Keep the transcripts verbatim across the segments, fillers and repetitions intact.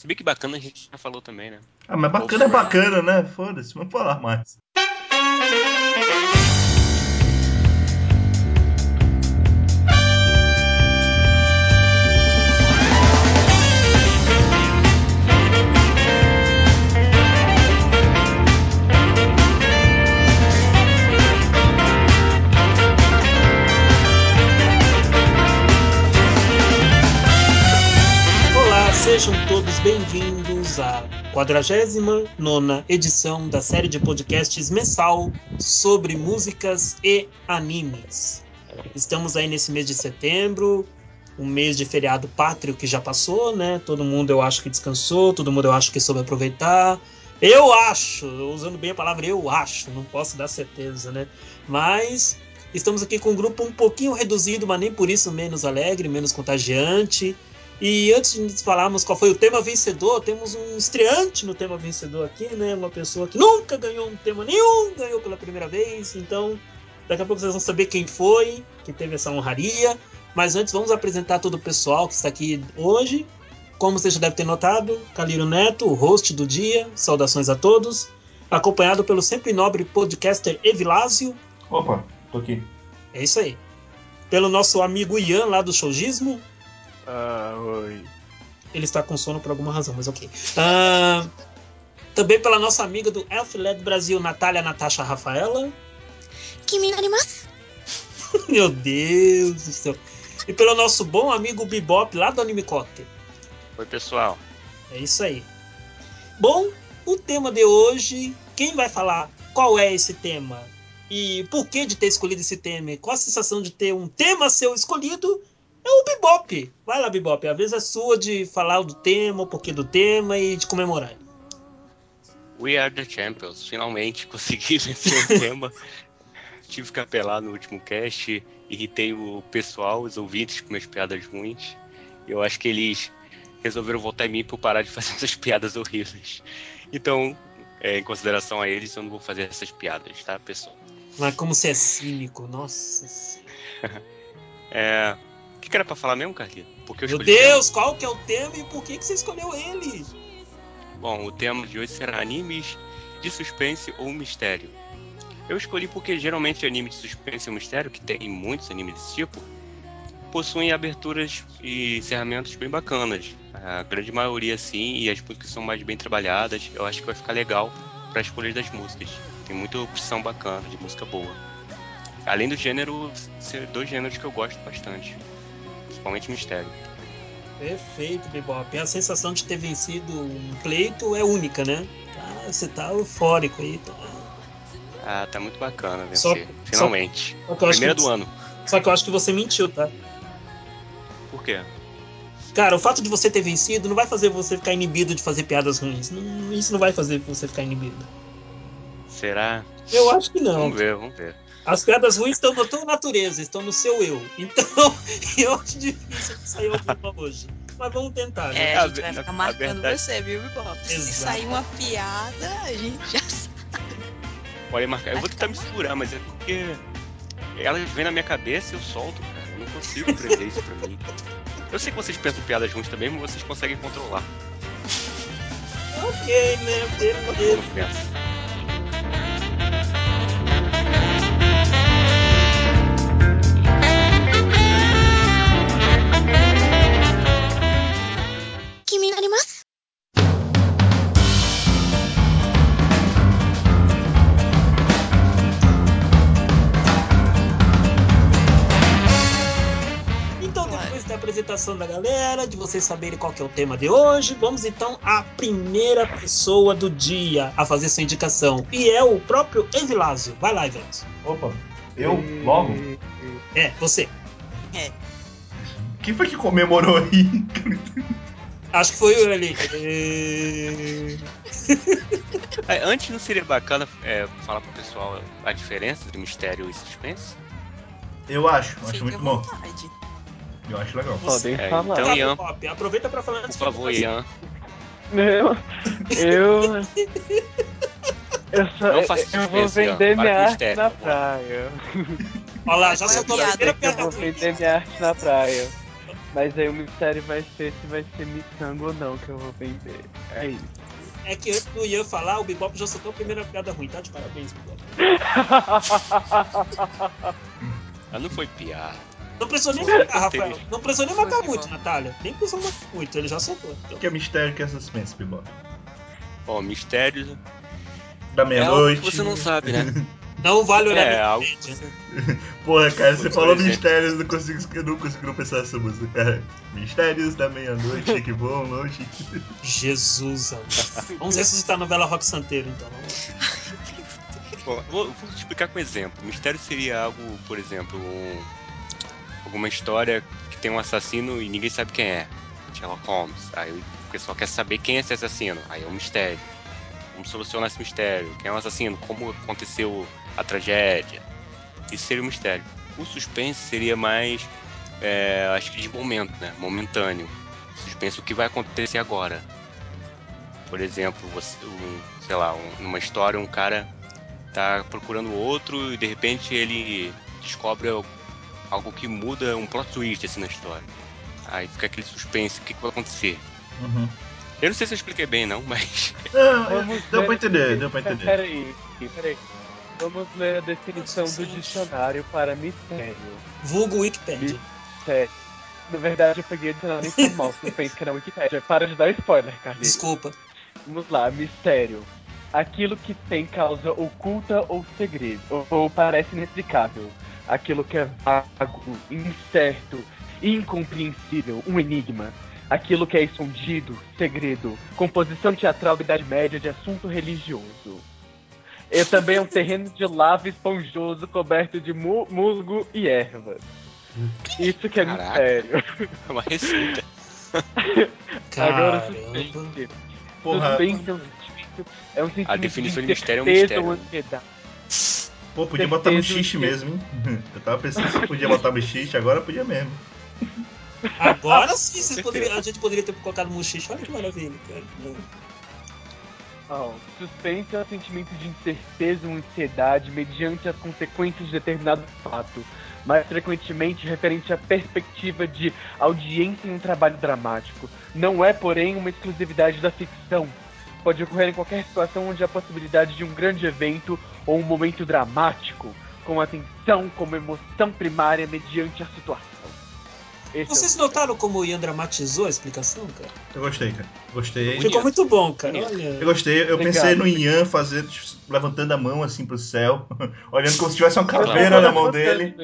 Se bem que bacana a gente já falou também, né? Ah, mas bacana é bacana, né? Foda-se, vamos falar mais. Sejam todos bem-vindos à quadragésima nona edição da série de podcasts mensal sobre músicas e animes. Estamos aí nesse mês de setembro, um mês de feriado pátrio que já passou, né? Todo mundo eu acho que descansou, todo mundo eu acho que soube aproveitar. Eu acho, usando bem a palavra eu acho, não posso dar certeza, né? Mas estamos aqui com um grupo um pouquinho reduzido, mas nem por isso menos alegre, menos contagiante. E antes de falarmos qual foi o tema vencedor, temos um estreante no tema vencedor aqui, né? Uma pessoa que nunca ganhou um tema nenhum, ganhou pela primeira vez. Então, daqui a pouco vocês vão saber quem foi, que teve essa honraria. Mas antes, vamos apresentar todo o pessoal que está aqui hoje. Como você já deve ter notado, Calírio Neto, o host do dia. Saudações a todos. Acompanhado pelo sempre nobre podcaster Evilásio. Opa, tô aqui. É isso aí. Pelo nosso amigo Ian, lá do Showgismo. Ah, oi. Ele está com sono por alguma razão, mas ok. Ah, também pela nossa amiga do Elf Led Brasil, Natália Natasha Rafaela. Kimi narimasu. Meu Deus do céu. E pelo nosso bom amigo Bebop, lá do Animecote. Oi, pessoal. É isso aí. Bom, o tema de hoje, quem vai falar qual é esse tema? E por que de ter escolhido esse tema? Qual a sensação de ter um tema seu escolhido? É o Bebop. Vai lá, Bebop. A vez é sua de falar do tema, o porquê do tema e de comemorar. We are the champions. Finalmente consegui vencer o tema. Tive que apelar no último cast. Irritei o pessoal, os ouvintes, com minhas piadas ruins. Eu acho que eles resolveram votar em mim por parar de fazer essas piadas horríveis. Então, é, em consideração a eles, eu não vou fazer essas piadas, tá, pessoal? Mas como você é cínico, nossa senhora. É... O que, que era pra falar mesmo, Carlinhos? Porque eu Meu escolhi Deus, o tema? qual que é o tema e por que, que você escolheu ele? Bom, o tema de hoje será animes de suspense ou mistério. Eu escolhi porque geralmente anime de suspense ou mistério, que tem muitos animes desse tipo, possuem aberturas e encerramentos bem bacanas. A grande maioria sim, e as músicas são mais bem trabalhadas. Eu acho que vai ficar legal para escolher das músicas. Tem muita opção bacana de música boa. Além do gênero, ser dois gêneros que eu gosto bastante, principalmente mistério. Perfeito, Bebop. A sensação de ter vencido um pleito é única, né? Tá, você tá eufórico aí. Tá... Ah, tá muito bacana Só, vencer. só, Finalmente. só que eu acho Primeira que, do ano. Só que eu acho que você mentiu, tá? Por quê? Cara, o fato de você ter vencido não vai fazer você ficar inibido de fazer piadas ruins. Não, isso não vai fazer você ficar inibido. Será? Eu acho que não. Vamos ver, vamos ver. As piadas ruins estão na tua natureza, estão no seu eu. Então, eu acho difícil que sair alguma hoje. Mas vamos tentar, né? É, a gente vai Na- ficar a marcando verdade- você, viu, Bebop? Se Exato. sair uma piada, a gente já sabe. Pode marcar. Eu Vai vou tentar ficar me segurar, mas é porque elas vêm na minha cabeça e eu solto, cara. Eu não consigo prender isso pra mim. Eu sei que vocês pensam piadas ruins também, mas vocês conseguem controlar. Ok, né? Todo Beleza. mundo pensa. Kimi narimasu. Então, depois da apresentação da galera, de vocês saberem qual que é o tema de hoje, vamos então à primeira pessoa do dia a fazer sua indicação. E é o próprio Evilásio. Vai lá, Evilásio. Opa, eu? Logo? É, você. É. Quem foi que comemorou aí? Acho que foi ele. É, antes não seria bacana é, falar pro pessoal a diferença entre mistério e suspense? Eu acho, acho Fique muito à bom. vontade. Eu acho legal. Podem É, falar. então, Tá, Ian, Pop, aproveita pra falar por antes favor, de Ian. Eu. Eu. Eu, só, Não faça eu vou suspense, Ian. vender Para minha com arte mistério, na por praia. Olha lá, já Qual é a soltou a piada? primeira Eu piada vou ruim. vender minha arte na praia. Mas aí o mistério vai ser se vai ser miçango ou não que eu vou vender. É isso. É que antes do Ian falar, o Bebop já soltou a primeira piada ruim, tá? De parabéns, Bebop. Ah, não foi piada. Não precisou nem Foi um matar, Rafael. contexto. Não precisou nem Foi, matar Bebop. muito, Natália. Nem precisou matar muito, ele já soltou. Então. O que é mistério, o que é suspense, Bebop? Ó, mistérios Da é algo que meia-noite. você não sabe, né? Não vale olhar É na algo que Wikipedia. você... Porra, cara, você Por falou exemplo. mistérios, eu não consigo, eu não consigo não pensar essa música, cara. Mistérios da meia-noite, que bom, longe. Jesus, amor. Vamos ressuscitar a novela Rock Santeiro, então. Vamos lá. Bom, vou, vou te explicar com um exemplo. Mistério seria algo, por exemplo, um, alguma história que tem um assassino e ninguém sabe quem é. Sherlock Holmes. Aí o pessoal quer saber quem é esse assassino. Aí é um mistério. Vamos solucionar esse mistério. Quem é o assassino? Como aconteceu a tragédia? Isso seria um mistério. O suspense seria mais, é, acho que de momento, né? Momentâneo. Suspense, o que vai acontecer agora. Por exemplo, você, um, sei lá, um, numa história um cara tá procurando outro e de repente ele descobre algo que muda, um plot twist assim na história. Aí fica aquele suspense, o que, que vai acontecer? Uhum. Eu não sei se eu expliquei bem não, mas... Não, Vamos deu ver pra a entender, defini- deu pra entender. Peraí, peraí. Vamos ler a definição do dicionário para mistério. Vulgo Wikipedia. Mistério. Na verdade, eu peguei o dicionário informal, suspense que era Wikipedia. Para de dar spoiler, Carlinhos. Desculpa. Vamos lá, mistério. Aquilo que tem causa oculta ou segredo, ou, ou parece inexplicável. Aquilo que é vago, incerto, incompreensível, um enigma. Aquilo que é escondido, segredo, composição teatral da Idade Média de assunto religioso. E também é um terreno de lava esponjoso coberto de mu- musgo e ervas. Isso que é Caraca. mistério. É uma receita. Agora o Caramba. suspense. Porra, Suspense é um sentimento, é um sentimento definição de incerteza mistério é um mistério, ou né? ansiedade. pô, podia botar certeza bochiche que- mesmo, hein? Eu tava pensando se podia botar bochiche, agora podia mesmo. Agora sim, vocês certeza. poderiam, a gente poderia ter colocado Muxixe. Olha que maravilha, cara. Ó, suspense é um sentimento de incerteza ou ansiedade mediante as consequências de determinado fato, mais frequentemente referente à perspectiva de audiência em um trabalho dramático. Não é, porém, uma exclusividade da ficção. Pode ocorrer em qualquer situação onde há possibilidade de um grande evento ou um momento dramático, com atenção como emoção primária mediante a situação. Esse é o Vocês suspense. notaram como o Ian dramatizou a explicação, cara? Eu gostei, cara. Gostei. Bonito. Ficou muito bom, cara. Bonito. Olha. Eu gostei, eu Obrigado. pensei no Ian fazendo, levantando a mão assim pro céu, olhando como se tivesse uma caveira na mão dele.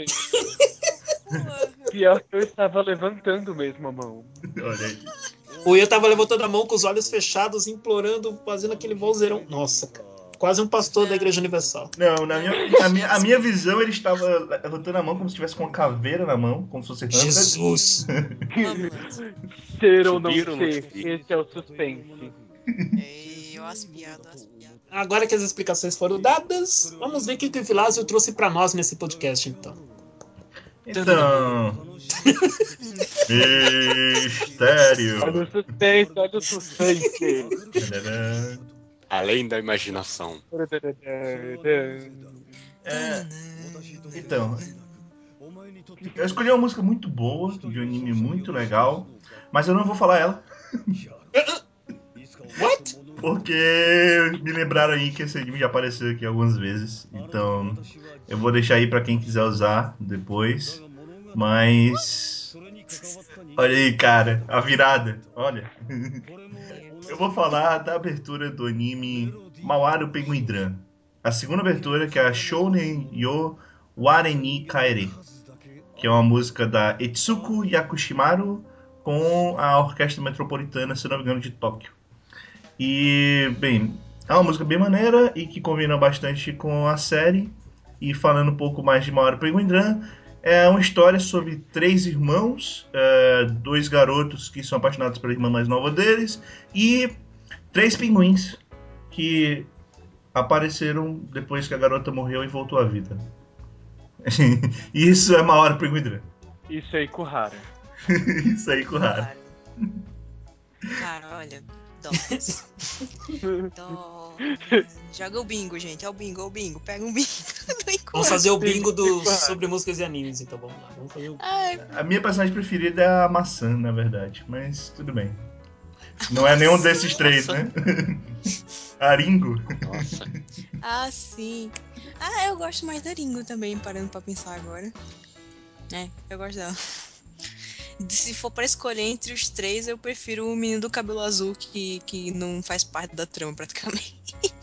Pior que eu estava levantando mesmo a mão. Olha aí. O Ian tava levantando a mão com os olhos fechados, implorando, fazendo aquele vozeirão. Nossa, cara. Quase um pastor da Igreja Universal. Não, na minha, a, minha, a minha visão ele estava levantando a mão como se tivesse com uma caveira na mão, como se fosse Hamlet. Jesus. Hamlet. Ser ou não Subiram no ser, trem. esse é o suspense. Ei, eu as piadas, as piadas. Agora que as explicações foram dadas, vamos ver o que o Vilásio trouxe pra nós nesse podcast, então. Então. Mistério. Olha o suspense, olha o suspense. Tadadã. Além da imaginação. É, então, eu escolhi uma música muito boa, de um anime muito legal, mas eu não vou falar ela, What? porque me lembraram aí que esse anime já apareceu aqui algumas vezes, então eu vou deixar aí pra quem quiser usar depois, mas olha aí, cara, a virada, olha. Eu vou falar da abertura do anime Mawaru Penguin Drum. A segunda abertura, que é a Shounen Yo Wareni Kaere, que é uma música da Etsuko Yakushimaru com a Orquestra Metropolitana, se não me engano, de Tóquio. E, bem, é uma música bem maneira e que combina bastante com a série. E falando um pouco mais de Mawaru Penguin Drum, é uma história sobre três irmãos, é, dois garotos que são apaixonados pela irmã mais nova deles e três pinguins que apareceram depois que a garota morreu e voltou à vida. Isso é Mawaru Penguin Drum. Isso aí, Kuhara. Isso aí, Kuhara. Cara, olha, dó. Dó. Joga o bingo, gente. É o bingo, é o bingo. Pega um bingo. Vamos fazer o bingo do, Bingo. sobre músicas e animes, então vamos lá. Vamos fazer o... Ai, A minha personagem preferida é a maçã, na verdade. Mas tudo bem. Não é nenhum desses três, Nossa. né? Aringo. Nossa. ah, sim. Ah, eu gosto mais da Ringo também, parando pra pensar agora. É, eu gosto dela. Se for pra escolher entre os três, eu prefiro o menino do cabelo azul, que, que não faz parte da trama, praticamente.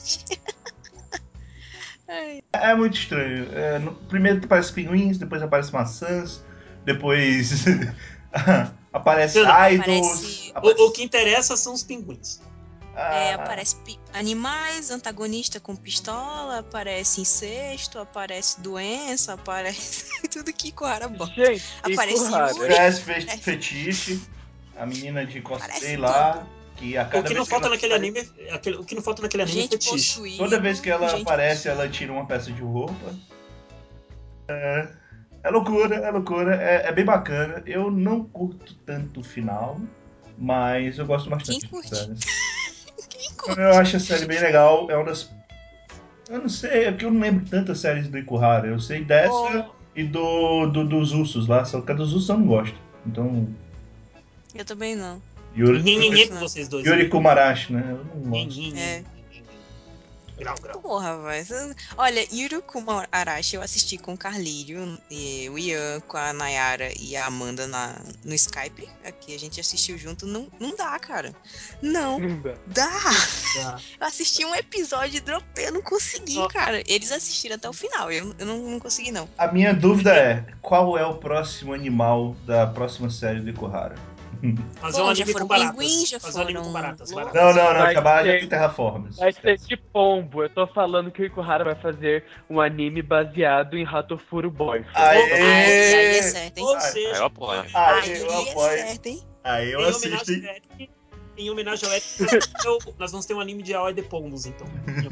Ai, É muito estranho. É, no- primeiro aparece pinguins, depois aparece maçãs, depois aparece Não, não. idols. Aparece- Aparece... O, o que interessa são os pinguins. é, Ah, aparece pi- animais, antagonista com pistola, aparece incesto, aparece doença, aparece tudo que Ikuhara bota. Gente, Aparece Ikuhara. Yuri. aparece fe- fetiche, a menina de cosplay Aparece lá, que a O cada que não vez que falta ela naquele aparece- anime, é aquele, o que não falta naquele anime é Gente fetiche. possuída. toda vez que ela gente aparece, ela possuída. tira uma peça de roupa. É, é loucura, é loucura, é, é bem bacana. Eu não curto tanto o final, mas eu gosto Quem bastante da curte? série. Quem curte? Eu acho a série bem legal, é uma das. Eu não sei, é porque eu não lembro tantas séries do Ikuhara. Eu sei dessa Oh, e do, do- dos ursos lá, só que a dos ursos eu não gosto. Então, Eu também não. Yuri, nhenhenhê Yuri, com vocês dois. Yuri Kumarashi, né? Eu não gosto. Nhenhenhê. É. Grau, grau. Porra, mas. Olha, Yurukuma Arashi eu assisti com o Carlírio, e o Ian, com a Nayara e a Amanda na, no Skype. Aqui a gente assistiu junto. Não, não dá, cara. Não Não dá. dá. Tá. Eu assisti um episódio e dropei, eu não consegui, Ó. cara. Eles assistiram até o final, eu, eu não, não consegui, não. A minha dúvida é: qual é o próximo animal da próxima série do Ikuhara? Fazer um Bom, já anime foram com baratas. pinguins, já Fazer um anime com foram baratas. lobos. baratas. Não, não, não, Vai Jabá já ser- tem terraformas. Vai ser de pombo. Eu tô falando que o Ikuhara vai fazer um anime baseado em Hatofuru Boyfriend. Aê! Aí, aí é certo, hein? Ou Ai, Aí seja, eu apoio. Aí eu Aí é apoio. certo, hein? Aí eu em homenagem assisto. ao Eric, em homenagem ao Eric, nós vamos ter o- nós vamos ter um anime de Aoi de Pombos, então.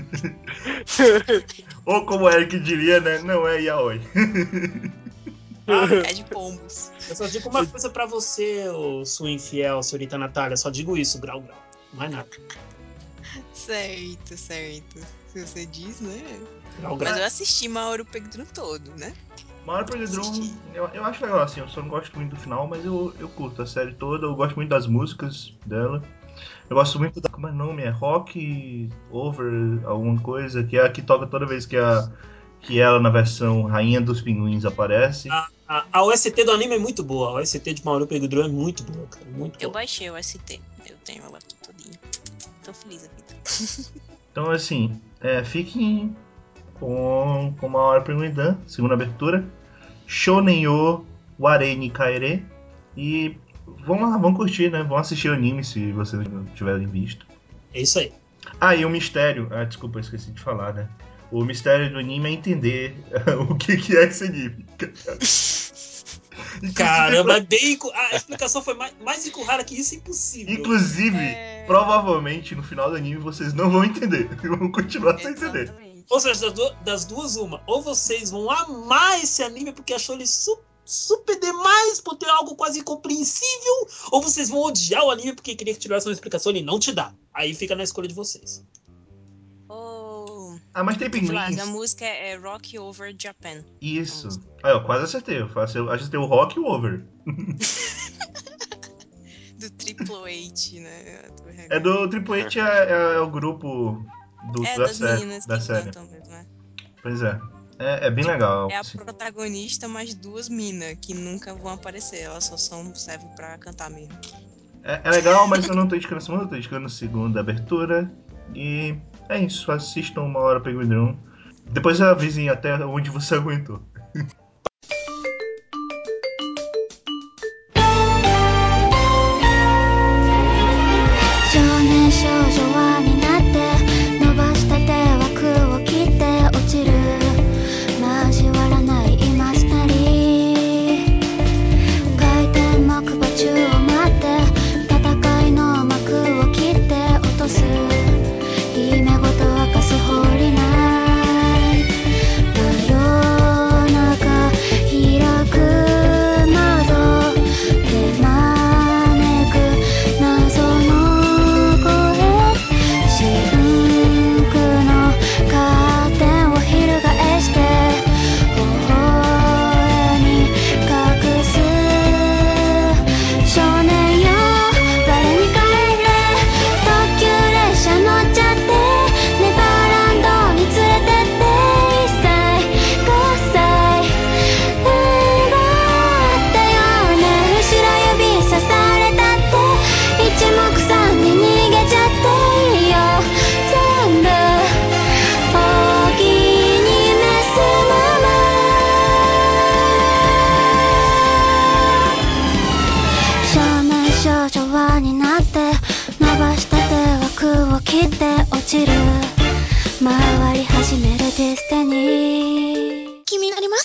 Ou como o Eric diria, né? Não é yaoi. Ah, É de pombos. eu só digo uma coisa pra você, ô, sua infiel, senhorita Natália. Só digo isso, grau, grau. Mais nada. Certo, certo. Se você diz, né? Grau, grau. Mas eu assisti Mauro Pedro todo, né? Maior Pedron, eu, eu acho legal, assim, eu só não gosto muito do final, mas eu, eu curto a série toda, eu gosto muito das músicas dela. Eu gosto muito da. Como é o nome? É Rock Over alguma coisa, que é a que toca toda vez que, a, que ela, na versão Rainha dos Pinguins, aparece. A, a, a O S T do anime é muito boa. A O S T de Mauro Pedro é muito boa, cara. Muito Eu boa. baixei o S T. Eu tenho ela aqui todinha. Tô feliz a vida. Então, assim, é, fiquem com, com uma hora perguntando, segunda abertura. Shonen yo Warei Kaere. E vão lá, vão curtir, né? Vão assistir o anime se vocês não tiverem visto. É isso aí. Ah, e o mistério. Ah, desculpa, eu esqueci de falar, né? O mistério do anime é entender o que, que é esse anime. Caramba, é bem. A explicação foi mais, mais encurrada que isso, impossível. Inclusive, É. provavelmente no final do anime vocês não vão entender. Vão continuar sem entender. Exatamente. Ou seja, das duas, das duas, uma. Ou vocês vão amar esse anime porque achou ele su- super demais por ter algo quase incompreensível, ou vocês vão odiar o anime porque queria que tivesse uma explicação e ele não te dá. Aí fica na escolha de vocês. Oh, Ah, mas tem vou falar, pinguins. a música é Rock Over Japan. Isso. Ah, eu quase acertei. Eu faço- eu acertei o rock e o over. Do Triple H, né? É do Triple H, é, é o grupo do, É, da, das sé- meninas da que série. cantam mesmo, né? Pois é. É, é bem Tipo, legal. É a protagonista mais duas minas que nunca vão aparecer. Elas só são, servem pra cantar mesmo. É, é legal, mas eu não tô indicando a segunda, eu tô indicando a segunda abertura. E é isso. Assistam uma hora Peguidrum. Depois avisem até onde você aguentou. 少年少女輪になって伸ばした手は空を切って落ちる交わらない今スタリ回転木馬宙を待って戦いの幕を切って落とす姫ごと明かすホーリーナイト土曜切って落ちる回り始めるディスティニー気になります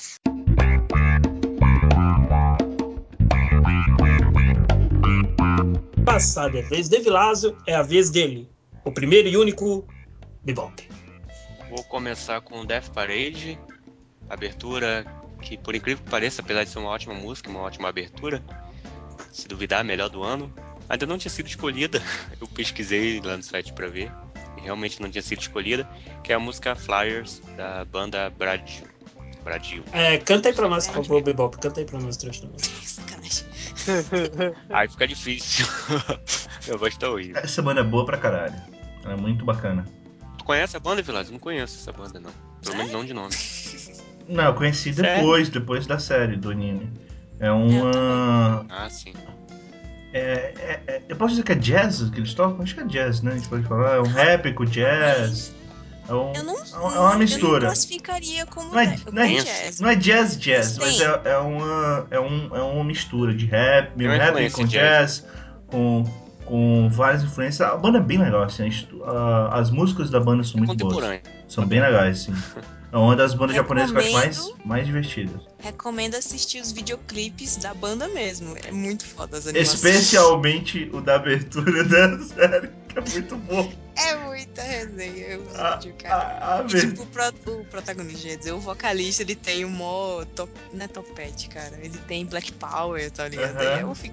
Passada a vez de Vilásio, é a vez dele, o primeiro e único Bebop. Vou começar com Death Parade, abertura que, por incrível que pareça, apesar de ser uma ótima música, uma ótima abertura, se duvidar, a melhor do ano, ainda não tinha sido escolhida. Eu pesquisei lá no site pra ver e realmente não tinha sido escolhida, que é a música Flyers da banda Brasil. Brasil. É, canta aí pra nós, por favor, Bebop, canta aí pra nós, trecho da música. Sacanagem. Aí fica difícil. Minha voz tá horrível. Essa banda é boa pra caralho. Ela é muito bacana. Tu conhece a banda, Vilas? Eu não conheço essa banda, não. Pelo menos não de nome. Não, eu conheci Sério? depois, depois da série do anime. É uma. Ah, sim. É, é, é, eu posso dizer que é jazz que eles tocam? Acho que é jazz, né? A gente pode falar. É um rap com jazz. É, um, Eu não, é uma eu mistura. não classificaria como, Não é, de- não, é, como Dance. jazz. não é jazz jazz, Mas mas tem. é, é, uma, é, um, é uma mistura de rap, Tem uma rap influência com jazz. jazz, com, com várias influências. A banda é bem legal, assim, a estu- a- as músicas da banda são É muito boas. contemporâneo. São bem legais, sim. É uma das bandas japonesas que eu acho mais, Recomendo. mais divertidas. Recomendo assistir os videoclipes da banda mesmo. É muito foda as animações. Especialmente o da abertura da série, que é muito bom. É muita resenha os A, vídeos, cara. a, a E ver- tipo, o, pro- o protagonista, ia dizer, o vocalista, ele tem um mó top, não é topete, cara. Ele tem Black Power, tá ligado? Aham. Aí eu fico.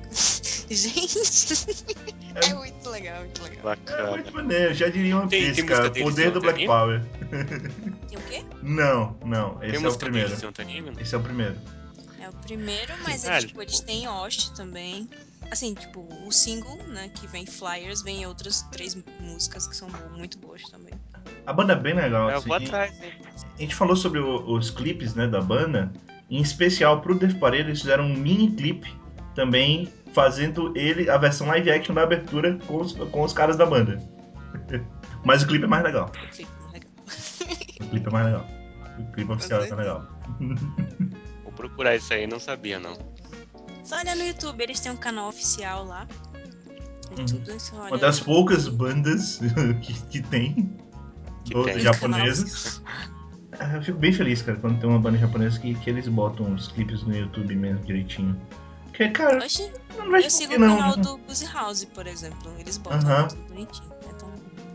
Gente, é muito legal, muito legal. É Bacana. muito maneiro, já diria One Tem- Piece, tem música cara. deles Poder em do outro Black anime? Power. Tem o quê? Não, não, Tem esse é o música primeiro. deles em outro anime? Não? Esse é o primeiro. É o primeiro, mas Ah, é, tipo, eles têm Osh também. Assim, tipo, o single, né, que vem Flyers, vem outras três músicas que são bo- muito boas também. A banda é bem legal, É, eu assim. vou E atrás, hein? a gente falou sobre o- os clipes, né, da banda. Em especial pro Death Parade, eles fizeram um mini clipe também, fazendo ele, a versão live action da abertura com os, com os caras da banda. Mas o clipe é mais legal. O clipe é legal. O clipe é mais legal. O clipe oficial é mais certeza. legal. Vou procurar isso aí, não sabia, não. Só olha no YouTube, eles têm um canal oficial lá. Uhum. YouTube, você olha Uma das lá. poucas bandas que, que tem, Que do- tem. japonesas. Ah, eu fico bem feliz, cara, quando tem uma banda japonesa que, que eles botam os clipes no YouTube mesmo direitinho. Porque, cara, Oxi, não vejo eu por sigo que o não. canal né? do Buzzy House, por exemplo. Eles botam Aham. tudo bonitinho. Então,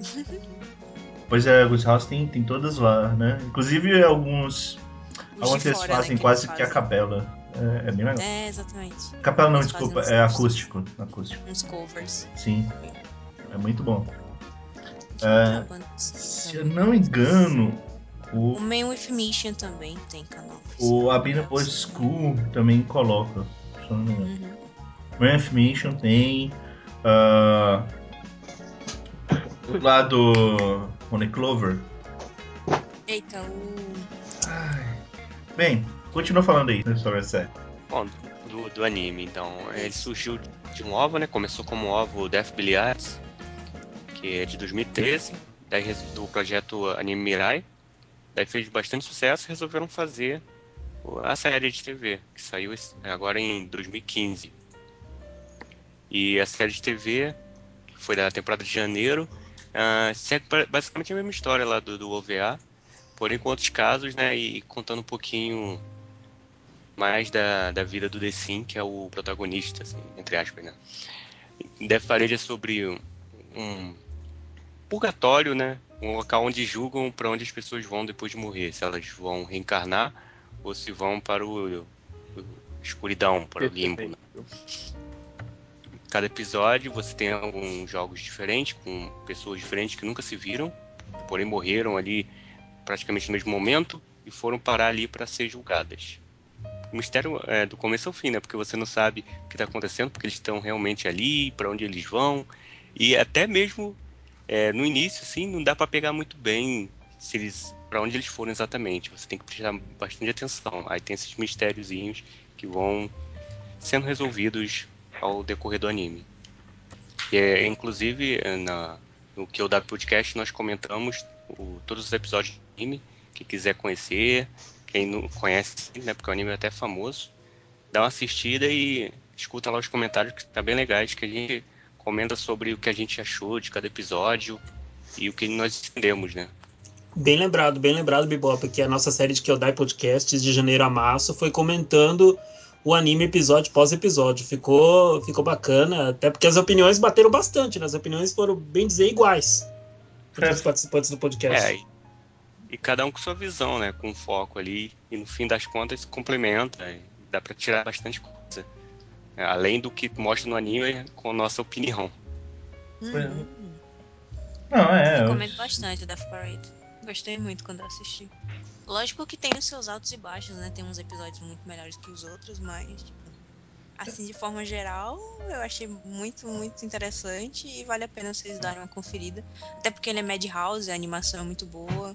Pois é, os House tem, tem todas lá, né? Inclusive alguns. os Alguns de eles fora, fazem né, que quase eles que a fazem. capela. É, é bem legal. É, exatamente. Capela não, Eles desculpa, fazem é uns- acústico. Acústico. Uns covers. Sim. É muito bom. Deixa eu É, ver a banda assim, se eu também. não engano, O o, Man With Mission também tem canal o oficial. Abina Boys School também coloca. Se eu não me engano. Uhum. Math Mission tem. ah, o lado Honey Clover. Eita, o... Ai. Bem, continua falando aí sobre a série. Bom, do, do anime, então. Ele surgiu de um ovo, né? Começou como ovo Death Billiards, que é de dois mil e treze. Daí res- do projeto Anime Mirai. Daí fez bastante sucesso e resolveram fazer o- a série de T V, que saiu esse- agora em dois mil e quinze. E a série de T V, que foi da temporada de janeiro, ah, segue ba- basicamente a mesma história lá do, do O V A, porém com outros casos, né? E contando um pouquinho mais da, da vida do The Sim, que é o protagonista, assim, entre aspas, né? Death Parade é sobre um, um purgatório, né? Um local onde julgam para onde as pessoas vão depois de morrer, se elas vão reencarnar ou se vão para o, o escuridão, para o limbo. Né? Cada episódio você tem alguns jogos diferentes, com pessoas diferentes que nunca se viram, porém morreram ali praticamente no mesmo momento e foram parar ali para ser julgadas. O mistério é do começo ao fim, né? Porque você não sabe o que está acontecendo, porque eles estão realmente ali, para onde eles vão. E até mesmo é, no início, assim, não dá para pegar muito bem se eles, para onde eles foram exatamente. Você tem que prestar bastante atenção. Aí tem esses mistériozinhos que vão sendo resolvidos ao decorrer do anime. E, é, inclusive, na, no Q W Podcast, nós comentamos o, todos os episódios do anime. Quem quiser conhecer, quem não conhece, né, porque o anime é até famoso, dá uma assistida e escuta lá os comentários que tá bem legais, que a gente comenta sobre o que a gente achou de cada episódio. e o que nós entendemos, né? Bem lembrado, bem lembrado, Bebop, que a nossa série de Kyodai Podcasts de janeiro a março foi comentando o anime episódio pós episódio. Ficou, ficou bacana, até porque as opiniões bateram bastante, né? As opiniões foram, bem dizer, iguais entre os participantes do podcast. É, e, e cada um com sua visão, né? Com foco ali, e no fim das contas se complementa, e dá pra tirar bastante coisa. É, além do que mostra no anime com a nossa opinião. Uhum. Não, é. eu- Recomendo bastante Death Parade. Gostei muito quando eu assisti. Lógico que tem os seus altos e baixos, né? Tem uns episódios muito melhores que os outros, mas, tipo, assim, de forma geral, eu achei muito, muito interessante e vale a pena vocês darem uma conferida. Até porque ele é Madhouse, a animação é muito boa,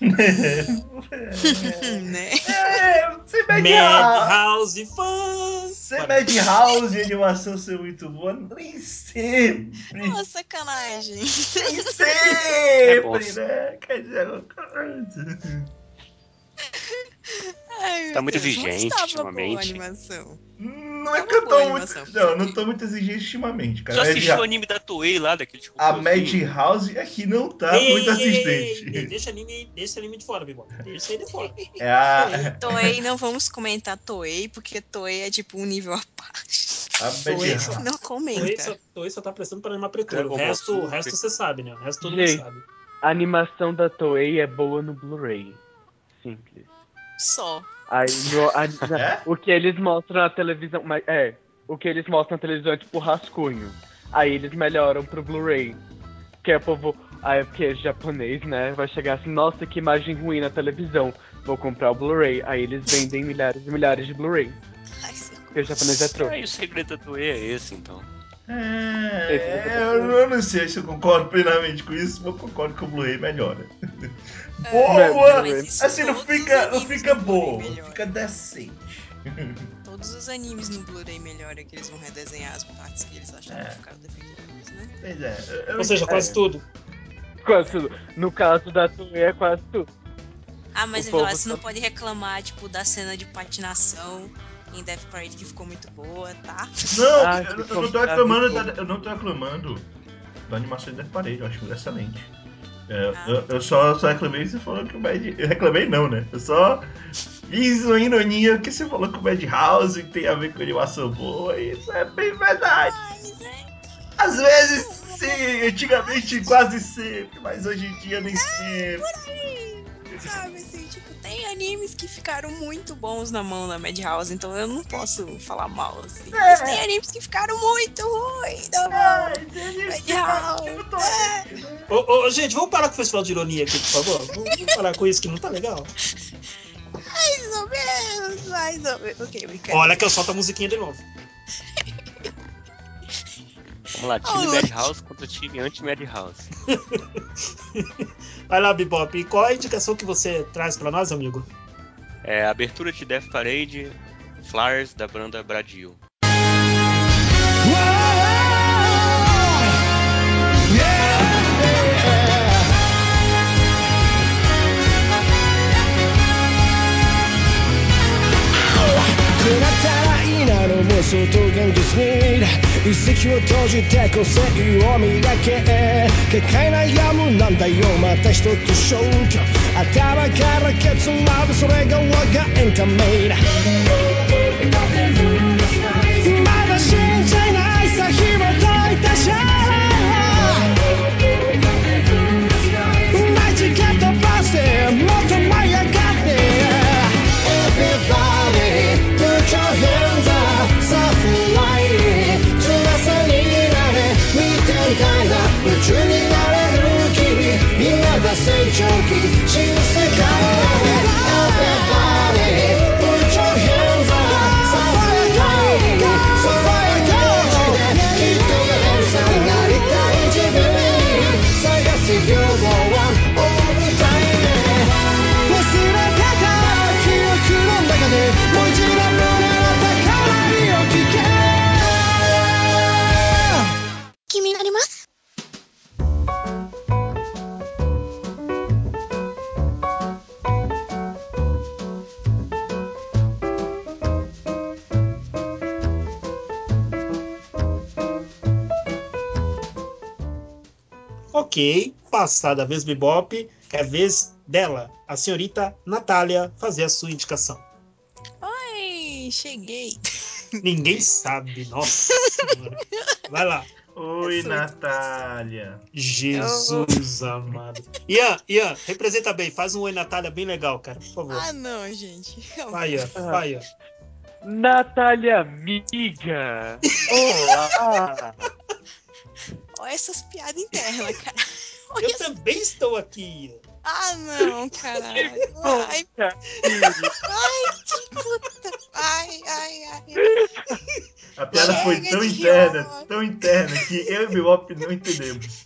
né? É, você mede Madhouse Fun! Você Madhouse e a animação ser muito boa, nem sempre. Nossa, sacanagem. Nem É bom. sempre, né? Quer dizer, alguma coisa. Ai, Tá meu muito Deus, mas exigente tava boa a ultimamente. animação. Não é Tava que eu boa a tô muito. animação, Não, sim. não tô muito exigente ultimamente, cara. Já Mad- assistiu o anime da Toei lá, daqueles A robôzinhos? Madhouse aqui não tá Ei, muito ei, ei, ei, assistente. ei, deixa anime, deixa anime de fora, Bebop. Deixa ele de fora. É a. Toei, não vamos comentar Toei, porque Toei é tipo um nível à parte. A Toei Madhouse. só, Não Toei comenta. só, Toei só tá prestando pra animar pretura. O Dragon Ball resto, o Super. resto você sabe, né? O resto todo mundo Gente. sabe. A animação da Toei é boa no Blu-ray. Simples. Só. Aí no, a- na- É? o que eles mostram na televisão. Mas, é, o que eles mostram na televisão é tipo rascunho. Aí eles melhoram pro Blu-ray. Que é o povo. Aí porque é japonês, né? Vai chegar assim, nossa, que imagem ruim na televisão. Vou comprar o Blu-ray. Aí eles vendem milhares e milhares de Blu-ray. Ai, socorro. Porque o japonês é trouxa. Ah, e o segredo da Toei é esse, então. É, eu, eu não sei se eu concordo plenamente com isso, mas eu concordo que o Blu-ray melhora. É, Boa! mas isso Assim, não todos os fica, não animes fica no Blu-ray boa, melhoram. fica decente. Todos os animes no Blu-ray melhoram, que eles vão redesenhar as partes que eles acharam É. que ficaram defeituosas, né? Pois é. eu- eu Ou seja, entendo. quase É. tudo. Quase tudo. No caso da Toei é quase tudo. Ah, mas O então, povo você não só- pode reclamar, tipo, da cena de patinação em Death Parade que ficou muito boa, tá? Não, Ah, eu, que eu não tô reclamando, maravilhoso. da, eu não tô reclamando da animação de Death Parade, eu acho excelente. É, Ah, eu, eu só, só reclamei que você falou que o Mad... Eu reclamei não, né? Eu só fiz uma ironia que você falou que o Madhouse tem a ver com animação boa, e isso é bem verdade. mas é Às vezes sim, antigamente quase sempre, mas hoje em dia nem sempre. por aí, sabe, assim, tipo, tem animes que ficaram muito bons na mão da Madhouse, então eu não posso falar mal, assim. Mas tem É, animes que ficaram muito ruins na mão é, entendi. da Fica- Eu Madhouse. não tô É, aí, né? Ô, ô, gente, vamos parar com o festival de ironia aqui, por favor? Vamos, vamos parar com isso que não tá legal. mais ou menos, mais ou menos. Ok, brincadeira. Olha que eu solto a musiquinha de novo. Vamos lá, time Oh, Madhouse contra time anti-Madhouse. Vai lá, Bebop. E qual é a indicação que você traz pra nós, amigo? É a abertura de Death Parade, Flyers da banda Bradil. くなったらいいなの妄想と現実に一石を投じて個性を磨け結界悩むなんだよまた一つ消去頭からケツまでそれが我がエンタメインまだ死んじゃいないさ紐解いたシャライチケットパスでもっと舞い上がって Everybody put your hands up さあフライ翼になれ見てみたいな夢中になれる君今が成長期新世界へ Everybody put your hands up さあフライそこへ感じてきっとなれるさなりたい自分に探す You go on all the time 忘れてた記憶の中でもう一度胸の高鳴りを聞け気になります 「 Ok, passada a vez Bebop, é a vez dela, a senhorita Natália, fazer a sua indicação. Oi, cheguei. Ninguém sabe, nossa senhora. Vai lá. Oi, Eu sou- Natália. Jesus amado. Ian, Ian, representa bem, faz um Oi Natália bem legal, cara, por favor. Ah, não, gente. Vai, Ian, vai, Ian. Natália, amiga! Olá! Olha essas piadas internas, cara. Olha Eu essa- também estou aqui, Ian. Ah, não, caralho. Ai, Poxa, Siri. puta. Ai, ai, ai. A piada Vai lá. foi Chega tão de interna, ódio. tão interna, que eu e o Bebop não entendemos.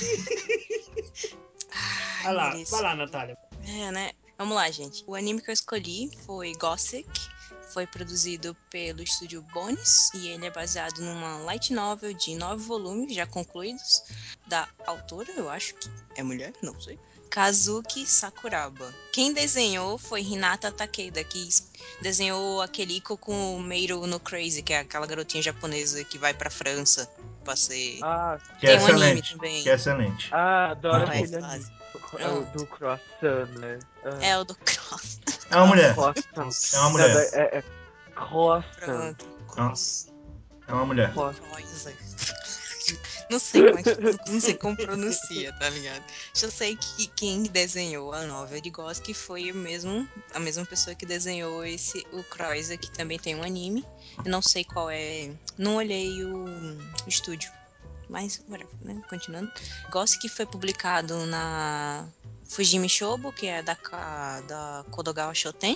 Ai, Vai lá, mereço. vai lá, Natália. É, né? Vamos lá, gente. O anime que eu escolhi foi Gothic. Foi produzido pelo estúdio Bones e ele é baseado numa light novel de nove volumes já concluídos da autora, eu acho que é mulher, não sei, Kazuki Sakuraba. Quem desenhou foi Hinata Takeda, que es- desenhou aquele Ico com o Meiro no Crazy, que é aquela garotinha japonesa que vai pra França pra ser... Ah, Que é Tem um anime excelente. também. Que é excelente. ah, adoro Qual é, aquele Flávio? anime. É o do croissant, né? Ah, É o do Cross. É uma mulher. croissant. É uma Não, mulher. é, é croissant. Pronto. Nossa. É uma mulher. Croiser. Não sei como é que, não sei como pronuncia, tá ligado? Eu sei que quem desenhou a novela de Gothic foi o mesmo, a mesma pessoa que desenhou esse o Croiser, que também tem um anime. Eu não sei qual é, não olhei o, o estúdio, mas whatever, né? Continuando. Gothic foi publicado na Fujimi Shobo, que é da Ka- da Kodogawa Shoten.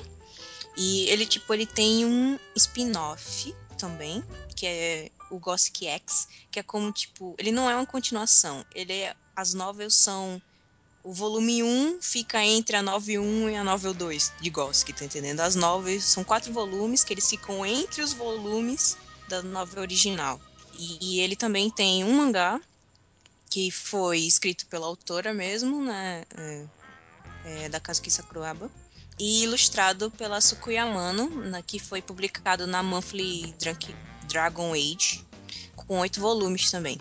E ele, tipo, ele tem um spin-off também, que é o Gothic X, que é como, tipo, ele não é uma continuação, ele é, as novels são, o volume um fica entre a novel um e a novel dois de Gothic, tá entendendo? As novels são quatro volumes que eles ficam entre os volumes da novel original. E, e ele também tem um mangá, que foi escrito pela autora mesmo, né, é, é, da Kazuki Sakuraba, e ilustrado pela Sukuya Amano, na- que foi publicado na Monthly Drunk- Dragon Age, com oito volumes também.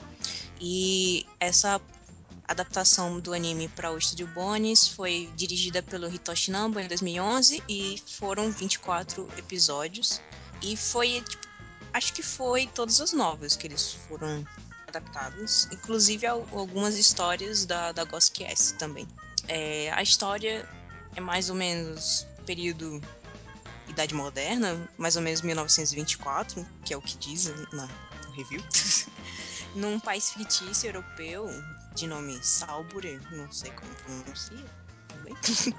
E essa adaptação do anime para o estúdio Bones foi dirigida pelo Hitoshi Namba em dois mil e onze e foram vinte e quatro episódios. E foi, tipo, acho que foi todas as novas que eles foram adaptados, inclusive al- algumas histórias da, da Gothic S também. É, a história é mais ou menos período Idade Moderna, mais ou menos mil novecentos e vinte e quatro, que é o que diz na, no review. Num país fictício europeu de nome Salbure, não sei como pronuncia também.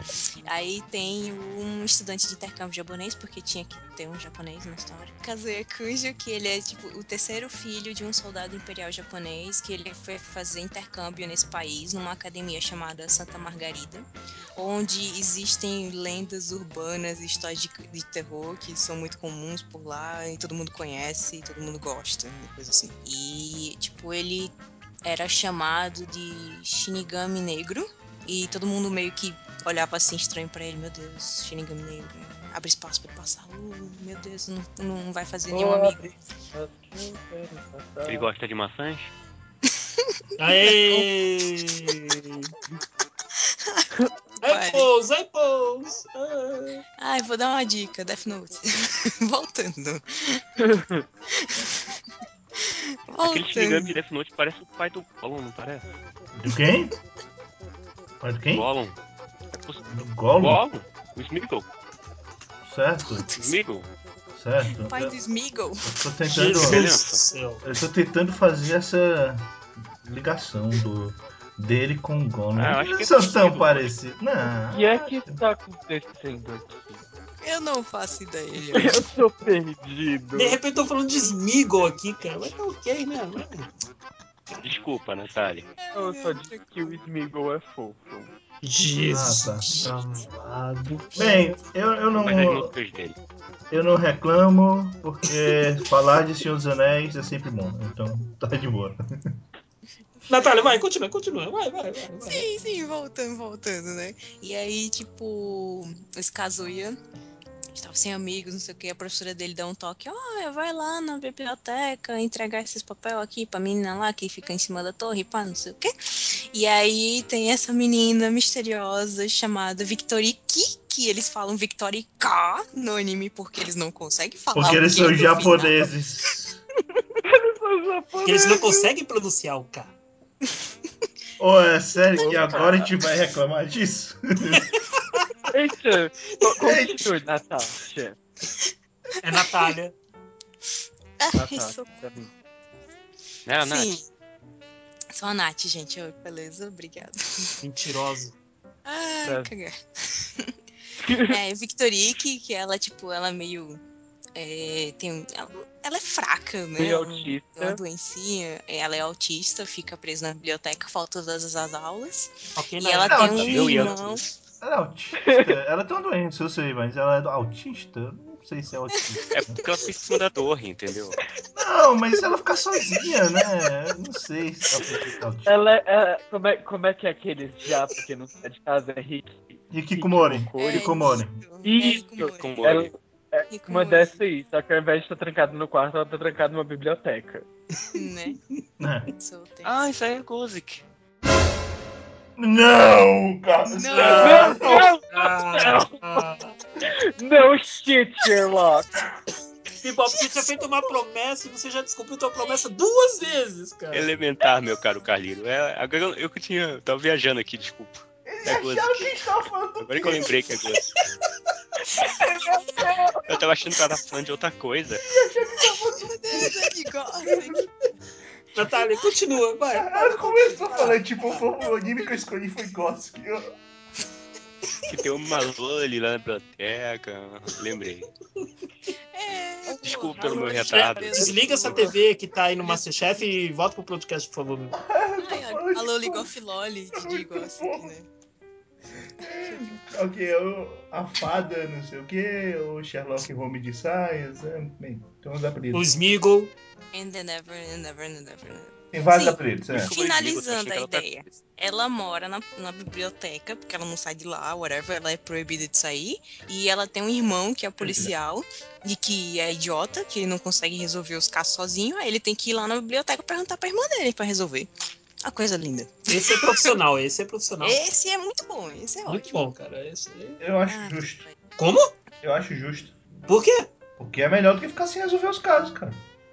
Aí tem um estudante de intercâmbio japonês, porque tinha que ter um japonês na história. Kazuya Kujo, que ele é tipo o terceiro filho de um soldado imperial japonês, que ele foi fazer intercâmbio nesse país, numa academia chamada Santa Margarida, onde existem lendas urbanas e histórias de, de terror que são muito comuns por lá e todo mundo conhece e todo mundo gosta, uma coisa assim. E, tipo, ele era chamado de Shinigami Negro e todo mundo meio que olhava assim estranho pra ele, meu Deus, Shinigami Negro, abre espaço pra ele passar, uh, meu Deus, não, não vai fazer nenhum Oh, amigo. as que eu quero passar. Ele gosta de maçãs? Aê! Ai, Vai. pose, ai, pose. Ah. Ai, vou dar uma dica, Death Note. Voltando. Aquele Shinigami de Voltando. Death Note parece o pai do Gollum, não parece? Do quem? Pai do quem? Gollum. Do Gollum? Gollum? O Smeagol. Certo, Smeagol. certo. Pai Eu, do Smeagol. eu tô tentando. Jesus do céu. Eu tô tentando fazer essa ligação do dele com o Gollum. Ah, eu acho que Eles é são tão possível, parecidos. Não. O que é que está acontecendo aqui? Eu não faço ideia. Eu tô perdido. De repente eu tô falando de Smeagol aqui, cara. Mas tá ok, né? Desculpa, Natália. Eu só disse que o Smeagol é fofo. Jesus Ah, amado. Bem, eu, eu não. Mas as músicas dele. Eu não reclamo, porque falar de Senhor dos Anéis é sempre bom. Então, tá de boa. Natália, vai, continua, continua. Vai, vai, vai. vai. Sim, sim, voltando, voltando, né? E aí, tipo, esse Kazuya tava sem amigos, não sei o que, a professora dele dá um toque, ó, vai lá na biblioteca entregar esses papel aqui pra menina lá que fica em cima da torre, pá, não sei o que. E aí tem essa menina misteriosa chamada Victoriki, que eles falam Victorica no anime porque eles não conseguem falar Porque o eles Q são no final. japoneses. Porque eles não conseguem pronunciar o K. Ô, é sério que Opa. agora a gente vai reclamar disso? Eita, co- continue, Natasha. É Natália. Ai, Natasha, sou- pra mim. Né, a Sim. Nath? Sou a Nath, gente. Oi, beleza? Obrigada. Mentiroso. Ai, Pra- cagar. É, Victorique, que ela, tipo, ela é meio. É, tem, um- ela, ela é fraca, né? Meio Ela tem uma autista. doencinha. Ela é autista, fica presa na biblioteca, falta todas as aulas. Ok, E ela Nayara. tem Não, um Meu irmão. Ela é autista? Ela tem uma doença, eu sei, mas ela é autista? Eu não sei se é autista. É porque ela fica em cima da torre, entendeu? Não, mas ela fica sozinha, né? Eu não sei se dá pra dizer que é autista. Ela é, é- como, é, como é que é aqueles japa que não sai de casa? É Rick, Hikikomori. É, Hikikomori. isso. É Isso! Hikomori. Com Ela Mori. é uma Hikomori. dessas aí, só que ao invés de estar trancada no quarto, ela tá trancada numa biblioteca. Né? É. Sou tenso. Ah, isso aí é Gozik. Não, cara. Não. Não, não, Ah, ah. no shit, Sherlock! Bebop, você tinha feito uma promessa e você já descumpriu tua promessa duas vezes, cara. Elementar, meu caro Carlinho. É, agora eu, eu que tinha. Tava viajando aqui, desculpa. Eles É acharam que a Gozik. gente tava falando do Agora que eu quê? lembrei que é Gozik. Eu tava achando que ela tava falando de outra coisa. Meu Deus, é de Gothic. Natália, continua, vai. Ela Fala, começou vai lá. falando, tipo, o anime que eu escolhi foi Gothic. Eu- Que tem uma Loli lá na biblioteca. Lembrei. É, Desculpa porra, pelo meu loira de retardo. cabelo Desliga essa curto. T V que tá aí no Masterchef e volta pro podcast, por favor. Meu. Eu tô Ai, a, falando a de Loli coisa. Goff Loli de Muito Gothic, bom. né? Ok, o- a fada, não sei o que, o Sherlock Holmes de saias, é, bem, tem uns O apelidos. Smeagol. And the never, and never, and never, and never. Tem vários Sim. apelidos, E é. como eles ligam, eu tô achando Finalizando que a ela tá ideia. coisa. Ela mora na, na biblioteca, porque ela não sai de lá, whatever, ela é proibida de sair. E ela tem um irmão que é policial e que é idiota, que ele não consegue resolver os casos sozinho. Aí ele tem que ir lá na biblioteca perguntar pra irmã dele pra resolver. A coisa linda. Esse é profissional, esse é profissional. Esse é muito bom, esse é Muito ótimo. bom, cara. Esse aí. Eu acho Ah, justo. Como? Eu acho justo. Por quê? Porque é melhor do que ficar sem resolver os casos, cara.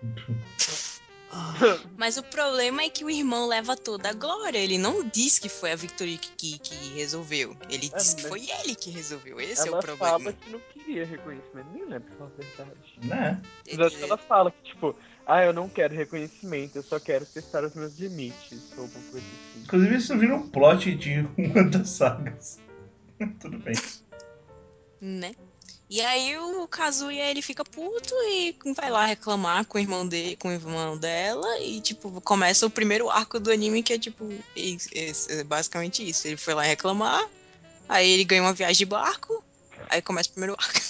Mas o problema é que o irmão leva toda a glória. Ele não diz que foi a Victoria que, que, que resolveu. Ele É, diz que mas foi ele que resolveu. Esse é o ela problema. fala que não queria reconhecimento, nem lembro se é verdade. Né? Mas acho que ela fala que, tipo, ah, eu não quero reconhecimento, eu só quero testar os meus limites, ou alguma coisa assim. Inclusive, isso vira um plot de uma das sagas. Tudo bem. Né? E aí o Kazuya ele fica puto e vai lá reclamar com o irmão dele, com o irmão dela e tipo começa o primeiro arco do anime que é tipo is- is- é basicamente isso. Ele foi lá reclamar, aí ele ganha uma viagem de barco, aí começa o primeiro arco.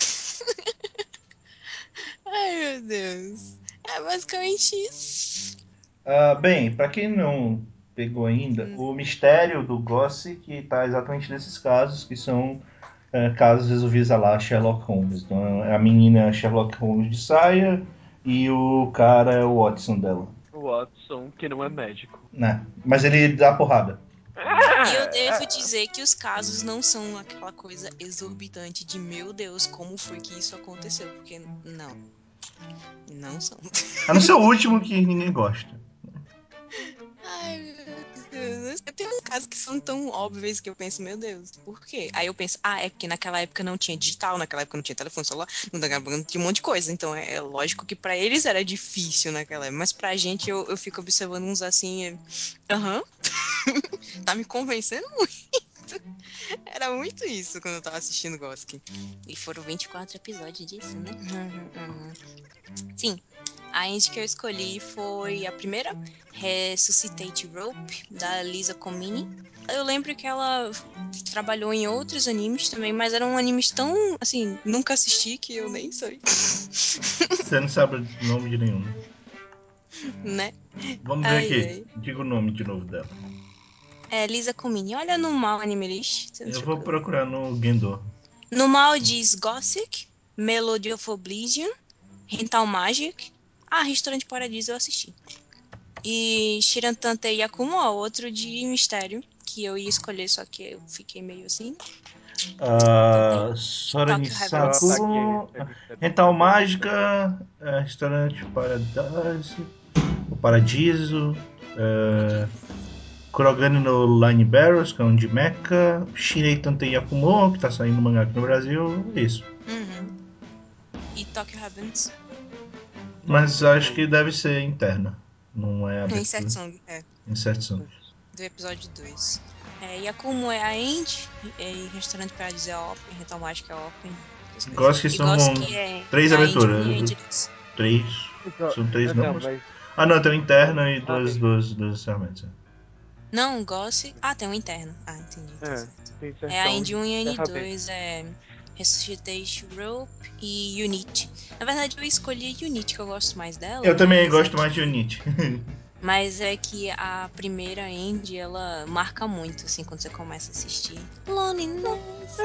Ai meu Deus, é basicamente isso. Ah, bem, pra quem não pegou ainda, Hum. o mistério do Gothic está exatamente nesses casos, que são é, casos resolvidos a lá Sherlock Holmes. Então, é a menina Sherlock Holmes de saia e o cara é o Watson dela. O Watson, que não é médico. Né? Mas ele dá porrada. E eu Ah, devo é. dizer que os casos não são aquela coisa exorbitante de meu Deus, como foi que isso aconteceu? Porque não, não são. A não ser o último que ninguém gosta. Ai, meu Deus. Tem uns casos que são tão óbvios que eu penso, meu Deus, por quê? Aí eu penso, ah, é porque naquela época não tinha digital, naquela época não tinha telefone celular, naquela época não tinha um monte de coisa. Então é, é lógico que pra eles era difícil naquela época, mas pra gente eu, eu fico observando uns assim, é, aham, tá me convencendo muito. Era muito isso quando eu tava assistindo Gothic. E foram vinte e quatro episódios disso, né? Sim. A indie que eu escolhi foi a primeira, Resuscitate Rope, da Lisa Comini. Eu lembro que ela trabalhou em outros animes também, mas eram animes tão, assim, nunca assisti que eu nem sei, Você não sabe o nome de nenhum. né? Vamos ver Ai, aqui. ai. Diga o nome de novo dela. É, Lisa Comini. Olha no Mal Anime List. Eu vou procurar no Gendo. No mal diz Gothic, Melody of Oblivion, Rental Magic. Ah, Restaurante Paradiso eu assisti. E Shirantante Yakumo, outro de mistério, que eu ia escolher, só que eu fiquei meio assim. Uh, Tokyo Soranisaku, Heavens. Rental Mágica, uh, Restaurante Paradise, o Paradiso, uh, Kurogane no Line Barrels, que é um de Mecha, Shinei Tantei Yakumo, que tá saindo mangá aqui no Brasil, é isso. Uhum. E Tokyo Heavens. Mas acho que deve ser interna, não é Em abertura. Setsung, é. Insert Song. Do episódio dois. É, Yakumo é a End, e Restaurante Paradiso é a Open, Rental Magic é a Open. essas coisas. Gosto que E são gosto que é três é a End um aberturas. e a End dois. Três. Então, São três não, não? mas Ah não, tem uma interna e duas, Ai. duas, duas encerramentos. Não, Gosse. Ah, tem um interno. Ah, entendi. Tá É, certo. tem É a inserção End um e a End encerramento. dois, é Resuscitation Rope e Unity. Na verdade, eu escolhi Unity, que eu gosto mais dela. Eu também mas gosto é mais de que- Unity. Mas é que a primeira End, ela marca muito, assim, quando você começa a assistir. Loneliness.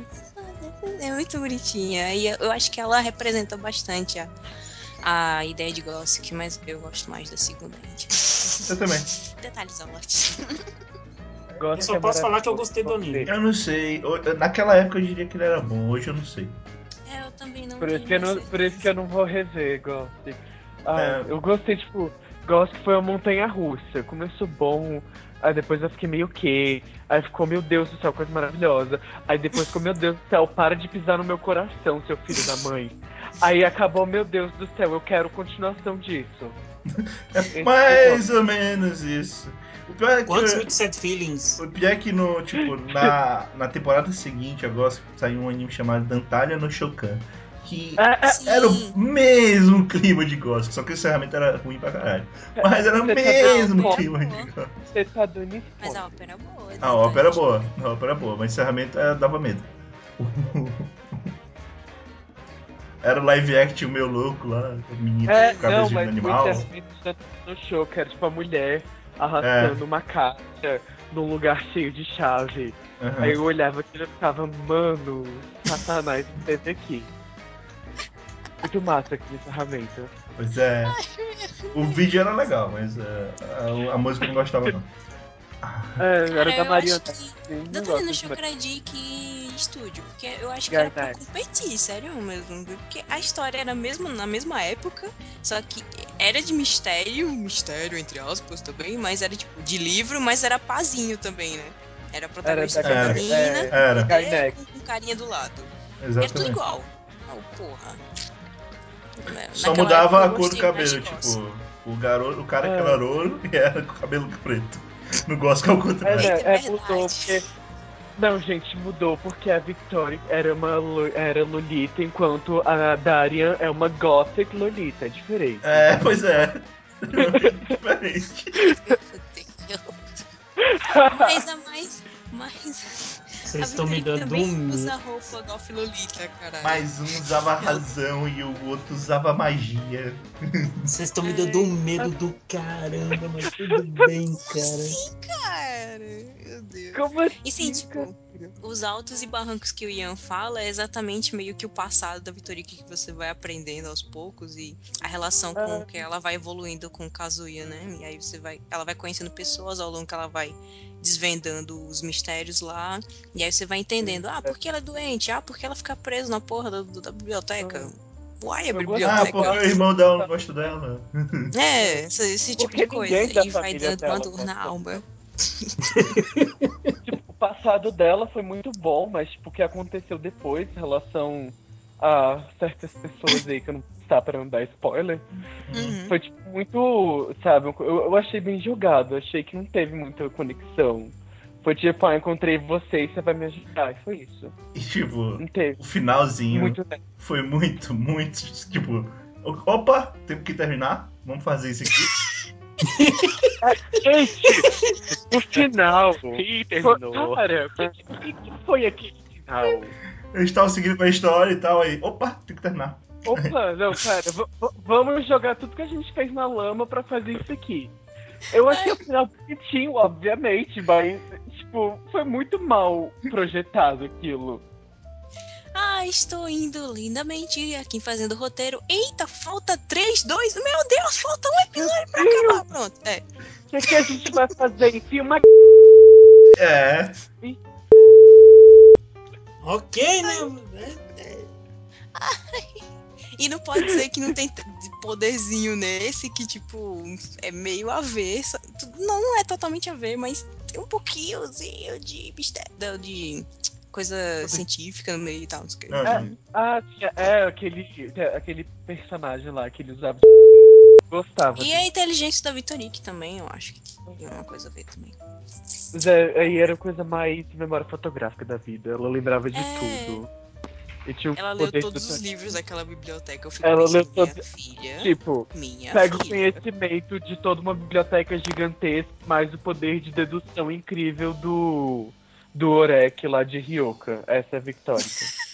É muito bonitinha. E eu eu acho que ela representa bastante a, a ideia de Gothic, mas eu gosto mais da segunda End. Eu também. Detalhes ao lote. Gosto Eu só que é posso falar que eu maravilhoso. gostei do anime. Eu não sei. O- Naquela época eu diria que ele era bom, hoje eu não sei. É, eu também não Por isso, tenho que eu mais não, por isso que eu não vou rever Ghost. Ah, É. eu gostei, tipo, Ghost que foi uma montanha russa. Começou bom, aí depois eu fiquei meio que. Aí ficou, meu Deus do céu, coisa maravilhosa. Aí depois ficou, meu Deus do céu, para de pisar no meu coração, seu filho da mãe. Aí acabou, meu Deus do céu, eu quero continuação disso. É mais ou menos isso. O pior é que, Quantos Mixed Feelings? o pior é que no, tipo, na, na temporada seguinte, eu gosto que saiu um anime chamado Dantalia no Shokan. Que É, é, era o Sim. mesmo clima de Ghost, só que o encerramento era ruim pra caralho. Mas era o Você tá mesmo dando clima spoiler? de Ghost. você tá dando Mas a spoiler. ópera é boa. A ópera é Dante. boa, a ópera é boa, mas o encerramento é, dava medo. Era o live action meu louco lá, o menino É, com cabeça não, de mas o animal. encerramento no show, que era tipo a mulher arrastando É. uma caixa num lugar cheio de chave. Aham. Aí eu olhava aquilo e ficava, mano, Satanás esteve aqui. Muito massa aquele encerramento. Pois é. O vídeo era legal, mas é, a, a música eu não gostava não. É, Cara, era da eu Mariana. acho que Sim, não Dantalina gosto de Shokradik Studio, porque eu acho que Mariana. era pra competir, sério mesmo. Porque a história era mesmo na mesma época, só que era de mistério, mistério entre aspas também, mas era tipo de livro, mas era pazinho também, né? Era a protagonista Era da Era. feminina, é, com Era. poder, Skynet. com, com carinha do lado. Era tudo Exatamente. igual. Oh, porra. Só Naquela mudava época eu a cor do gostei mais de cabelo, Goss. tipo, o garoto, o cara que É. era louro e era com o cabelo preto. Não gosto que é o É, contrário. né, Eita, é é, mudou verdade. porque. Não, gente, mudou porque a Victoria era uma lo- era Lolita, enquanto a Darian é uma Gothic Lolita, é diferente. É, pois é. Diferente. Mas a mais. mais... Vocês a estão me Vitorine dando também um usa medo. roupa Goth Lolita, caralho. Mas um usava razão e o outro usava magia. Vocês estão me dando um medo do caramba, mas tudo bem, cara. Cara, meu Deus. Como assim? E sim, tipo, cara? os altos e barrancos que o Ian fala é exatamente meio que o passado da Vitorine que você vai aprendendo aos poucos e a relação com Ah. que ela vai evoluindo com o Kazuya, né? E aí você vai, ela vai conhecendo pessoas ao longo que ela vai desvendando os mistérios lá, e aí você vai entendendo, ah, por que ela é doente? Ah, porque ela fica presa na porra da, da biblioteca? Uai, a Eu Ah, biblioteca? porque o irmão dela não gosta dela. É, esse, esse tipo Porque de coisa. ninguém da E vai família dando uma dela dor na gosta alma. Tipo, o passado dela foi muito bom, mas tipo, o que aconteceu depois em relação a certas pessoas aí, que eu não tá pra não dar spoiler, Uhum. foi tipo muito, sabe, eu, eu achei bem jogado, achei que não teve muita conexão. Foi tipo, ah, encontrei você e você vai me ajudar, e foi isso. E tipo, Não teve o finalzinho muito, né? foi muito, muito. Tipo, opa, temos que terminar. Vamos fazer isso aqui. Gente, no final. Ih, Foi, terminou. cara, o que, que, que foi aquele final? Eles estavam seguindo com a história e tal, aí, opa, tem que terminar. Opa, não, cara, v- v- vamos jogar tudo que a gente fez na lama pra fazer isso aqui. Eu achei o final bonitinho, obviamente, mas, tipo, foi muito mal projetado aquilo. Já estou indo lindamente aqui fazendo roteiro. Eita, falta três, dois. Meu Deus, falta um episódio pra acabar. Pronto, é. O que, que a gente vai fazer? Enfia uma É. Ok, né? E não pode dizer que não tem t- poderzinho nesse, que, tipo, é meio a ver. só- Não, não é totalmente a ver, mas tem um pouquinhozinho de mistério, de coisa científica no meio e tal, não sei o que. Uhum. Ah, tinha- é aquele, aquele personagem lá que ele usava. Gostava. E a inteligência da Vitorique também, eu acho que tem uma coisa a ver também. Mas é, aí era coisa mais memória fotográfica da vida. Ela lembrava de É. tudo. E tinha um Ela leu poder todos do- os livros daquela biblioteca. Eu fico Ela pensando, leu minha todo- filha, Tipo, minha pega o filha. conhecimento de toda uma biblioteca gigantesca, mais o poder de dedução incrível do do Orek lá de Ryoka. Essa é a Victoria.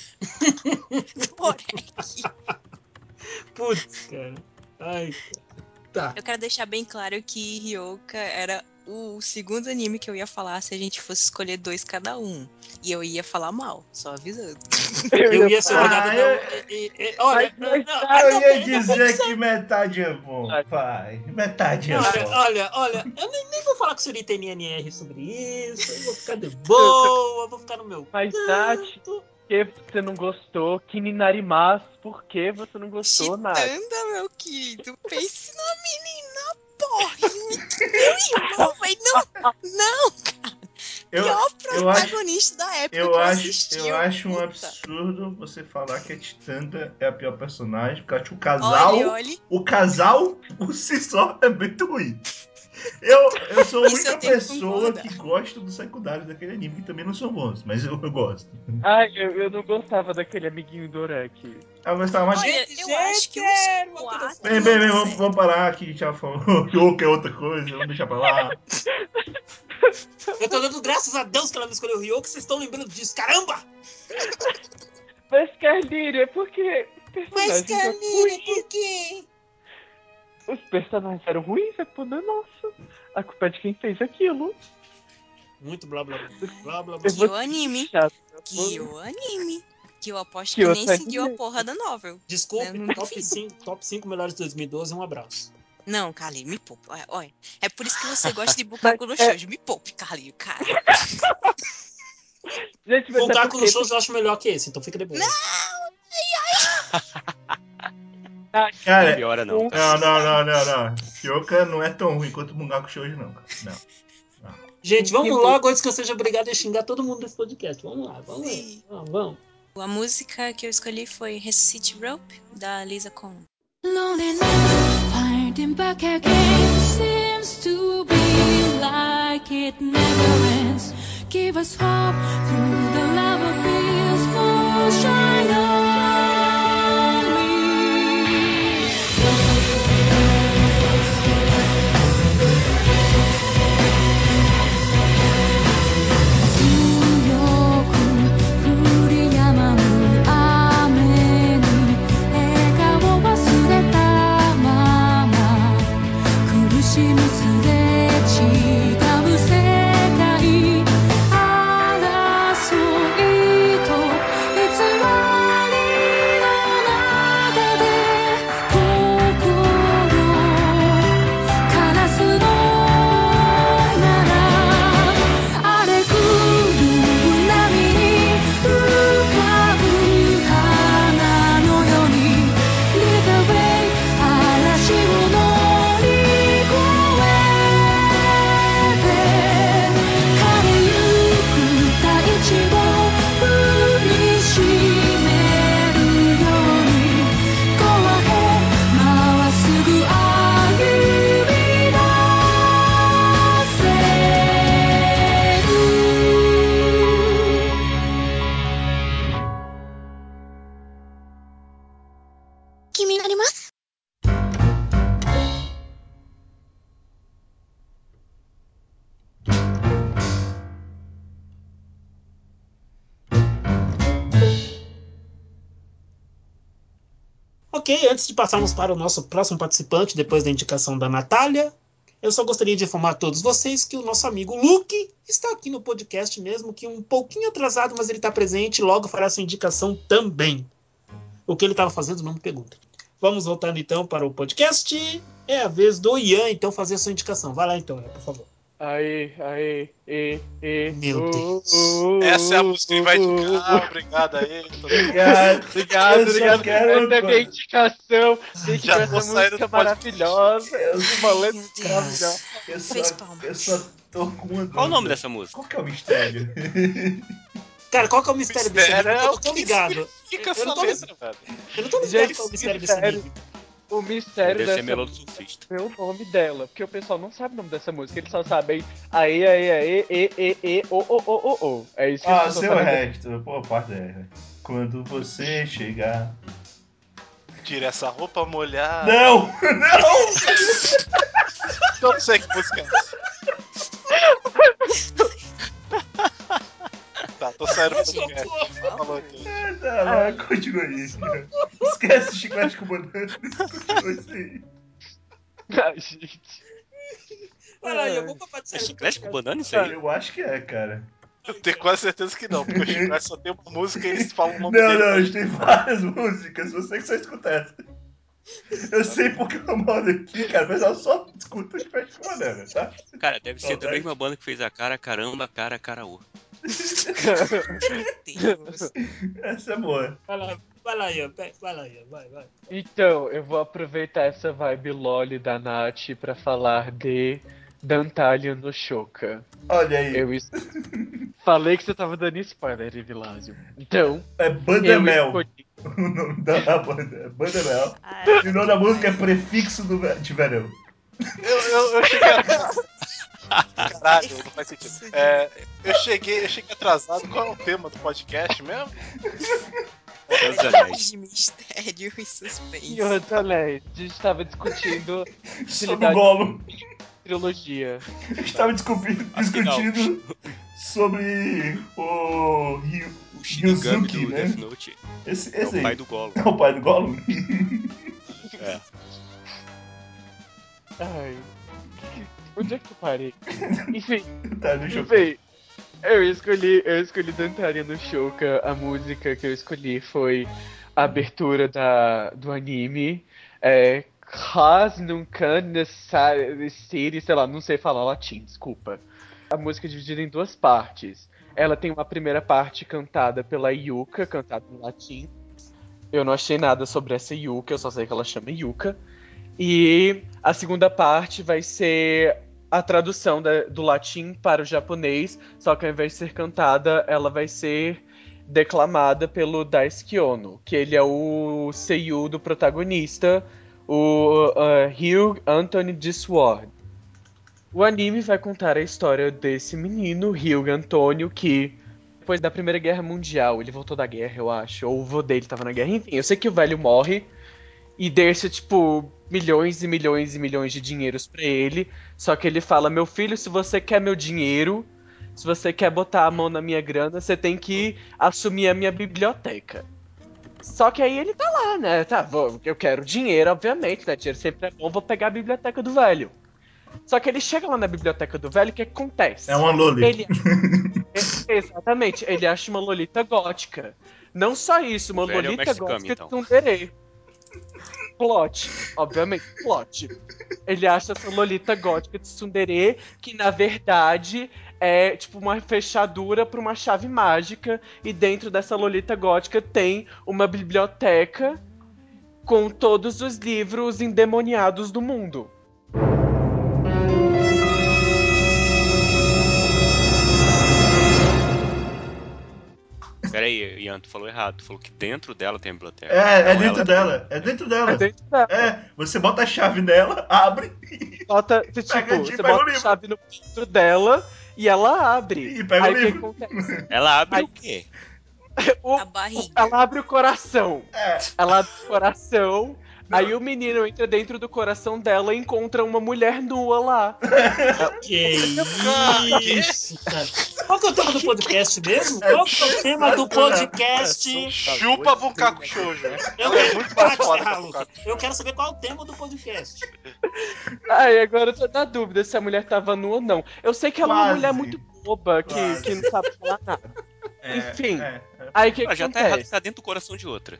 Porém, Putz, cara. Ai, tá. eu quero deixar bem claro que Ryoka era o segundo anime que eu ia falar se a gente fosse escolher dois cada um. E eu ia falar mal, só avisando. Eu ia ser Ah, obrigado a dar. eu- um- e- e- e- Olha, Mas- mas- não, Eu ah, não, ia pera, não, dizer que metade é bom, pai. Metade é Olha, bom. olha, olha, eu nem, nem vou falar com o Suri tem N N R sobre isso, eu vou ficar de boa, vou ficar no meu Mas, Tati, canto. por que você não gostou? Kininarimas, por que você não gostou, Nath? Chitanda, meu querido, pense na menina porra. Meu irmão, vai não, não, cara. Eu, Pior eu acho, protagonista da época eu que eu acho, assisti. eu acho um puta. absurdo você falar que a Titanda é a pior personagem, porque eu acho que o casal, Olhe, olhe. o casal por si só é muito ruim. Eu, eu sou a Isso única eu tenho que pessoa concordar. que gosta dos secundários daquele anime, que também não são bons, mas eu, eu gosto. Ai, eu, eu não gostava daquele amiguinho do Orek. Eu gostava mais. Olha, Gente, eu acho que os gente, uma quatro coisa Bem, não bem, dá bem, vamos, certo. vamos parar aqui, já falou. Ou que é outra coisa, vamos deixar pra lá. Eu tô dando graças a Deus que ela não escolheu o Ryo, que vocês estão lembrando disso, caramba! Mas, Carlinha, é porque os personagens eram ruins. por quê? Os personagens eram ruins, a culpa não é nossa. A culpa é de quem fez aquilo. Muito blá blá blá blá blá blá. Eu Que vou o ser anime. chato. Que o anime. Que eu aposto Que que o nem anime. seguiu a porra da novel. Desculpe, Eu não top duvido. cinco, top cinco melhores de dois mil e doze, um abraço. Não, Carlinho, me poupe. Olha, olha, é por isso que você gosta de Bukaku no Mas, é- Shoujo. Me poupe, Carlinho, cara. Gente, mas O é Gaku porque... no show eu acho melhor que esse, então fica de boa. Ah, Cara, Piora não. não, não, não, não, não. Ryoka não é tão ruim quanto o Bungaku Shoujo, não, cara. Não. Gente, vamos Sim. logo antes que eu seja obrigado a xingar todo mundo desse podcast. Vamos lá, vamos Sim. lá. Vamos, vamos. A música que eu escolhi foi Ressuscite Rope, da Lisa Con. Loneliness, finding back again seems to be like it never ends. Give us hope through the love of peaceful shine on me.強く降り止まぬ雨に笑顔忘れたまま苦しむすれ違う世界争いと偽りの中で心枯らすのなら荒れ狂う波に浮かぶ花のように Lead the way 嵐を乗り越えて枯れゆく大地を踏みしめるように Go ahead まっすぐ歩み出せる気になります Ok, antes de passarmos para o nosso próximo participante, depois da indicação da Natália, Eu só gostaria de informar a todos vocês que o nosso amigo Luke está aqui no podcast mesmo, que um pouquinho atrasado, mas ele está presente e logo fará sua indicação também. O que ele estava fazendo, não me pergunta. Vamos voltando então para o podcast. É a vez do Ian, então, fazer a sua indicação. Vai lá então, Ian, por favor. Aê, aê, e, e. Meu uh, Deus. uh, uh, Essa é a música que ele vai uh, indicar. uh, Obrigado aí. Tô... Obrigado. Obrigado, Eu só obrigado. quero Essa uma é a minha coisa. indicação. Gente, Já com tô essa saindo música do podcast. maravilhosa. Eu, Uma letra Meu Deus. maravilhosa. eu, Fez só, palmas. eu só tô com uma dúvida. Qual o nome dessa música? Qual que é o mistério? Cara, qual que é o mistério desse Mistério anime? é Eu o não tô que ligado. significa Eu essa não tô letra, velho. Eu não tô ligado Gente, qual é o mistério desse mistério. anime. O mistério Deve dessa ser Melô do Surfista. é o nome dela, porque o pessoal não sabe o nome dessa música, eles só sabem aê, aê, aê, e, e, e, o, o, o, o, o. É isso que Ah, eles o estão seu sabendo. resto. Pô, parte é. Quando você chegar. Tira essa roupa molhada. Não! Não! Eu não sei que música é essa. Tá, tô saindo do podcast. Falou, gente. Ah, tá, vai, continua aí. Esquece o chiclete com banana. Continua isso aí. Ai, gente. Vai lá, Ian, vamos pra É série do chiclete com podcast. banana isso aí? Eu acho que é, cara. Eu tenho quase certeza que não, porque o Chiclete só tem uma música e eles falam o nome Não, dele. não, a gente tem várias músicas. Você que só escuta essa. Eu sei porque eu moro aqui, cara. O pessoal só escuta o chiclete com banana, tá? Cara, deve ser da Saudade. mesma banda que fez a cara, caramba, cara, caraú. Deus. Essa é boa. Vai lá, vai lá, Ian. pe- Vai lá, Ian. Vai, vai. Então, eu vou aproveitar essa vibe loli da Nath pra falar de Dantalha no Shoka. Olha aí. Eu es- falei que você tava dando spoiler, Evilásio. Então, É eu Bandamel. escolhi. O nome da banda é Bandamel. Ai, E o nome da música é Prefixo do Ve- de Verão. Eu, eu, eu cheguei atrasado. Caralho, não faz sentido. É, eu, cheguei, eu cheguei atrasado. Qual é o tema do podcast mesmo? Senhor dos Anéis. de mistério e suspense. E outra, né? A gente tava discutindo Sobre o Gollum. trilogia. A gente tava discutindo, discutindo sobre o Ryu, O Shinigami Ryuzuki, do né? Death Note Esse, é esse o aí. pai do Gollum. É o pai do Gollum? É. Ai. que- que- Onde é que eu parei? Enfim, Tá, deixa eu... enfim. Eu escolhi, eu escolhi Dantaria no Shoka. A música que eu escolhi foi a abertura da, do anime. É. Has nunca necessari, sei lá, não sei falar latim, desculpa. A música é dividida em duas partes. Ela tem uma primeira parte cantada pela Yuka, cantada em latim. Eu não achei nada sobre essa Yuka, eu só sei que ela chama Yuka. E a segunda parte vai ser a tradução da- do latim para o japonês, só que ao invés de ser cantada, ela vai ser declamada pelo Daisuke Ono, que ele é o seiyuu do protagonista, o uh, Hugh Anthony Disward. O anime vai contar a história desse menino, Hugh Antônio, que depois da Primeira Guerra Mundial, ele voltou da guerra, eu acho, ou o vô dele tava na guerra, enfim, eu sei que o velho morre e deixa, tipo, milhões e milhões e milhões de dinheiros pra ele. Só que ele fala: meu filho, se você quer meu dinheiro, se você quer botar a mão na minha grana, você tem que assumir a minha biblioteca. Só que aí ele tá lá, né? Tá, vou, eu quero dinheiro, obviamente, né? Dinheiro sempre é bom, vou pegar a biblioteca do velho. Só que ele chega lá na biblioteca do velho, o que acontece? É uma Loli. Ele é- exatamente, ele acha uma Lolita gótica. Não só isso, uma O velho é o Lolita Mestre Kami, gótica então. tsundere. Plot, obviamente, plot. Ele acha essa Lolita gótica de tsundere que na verdade é tipo uma fechadura para uma chave mágica e dentro dessa Lolita gótica tem uma biblioteca com todos os livros endemoniados do mundo. Pera aí, Ian, tu falou errado. Tu falou que dentro dela tem a biblioteca. É, é Não, dentro ela dela. É dentro dela. É dentro dela. É, você bota a chave nela, abre Bota, você, Pega tipo, de- você pega o bota a livro. chave no dentro dela e ela abre. e pega Aí o o que livro. acontece? Ela abre Aí- o quê? O- A barriga. ela abre o coração. É. Ela abre o coração, Aí o menino entra dentro do coração dela e encontra uma mulher nua lá. Que Cara, quê? isso, cara. Qual que é o tema do podcast mesmo? Qual que é o tema do podcast? Chupa Bunkaku Shoujo. Eu Ela é quero... muito mais Ah, foda que a Luke, Bunkaku. eu quero saber qual é o tema do podcast. Aí agora eu tô na dúvida se a mulher tava nua ou não. Eu sei que ela é uma Quase. mulher muito boba, que, Quase. que não sabe falar nada. É, Enfim. é, é. Aí o que Ah, já tá errado acontece? ficar dentro do coração de outra.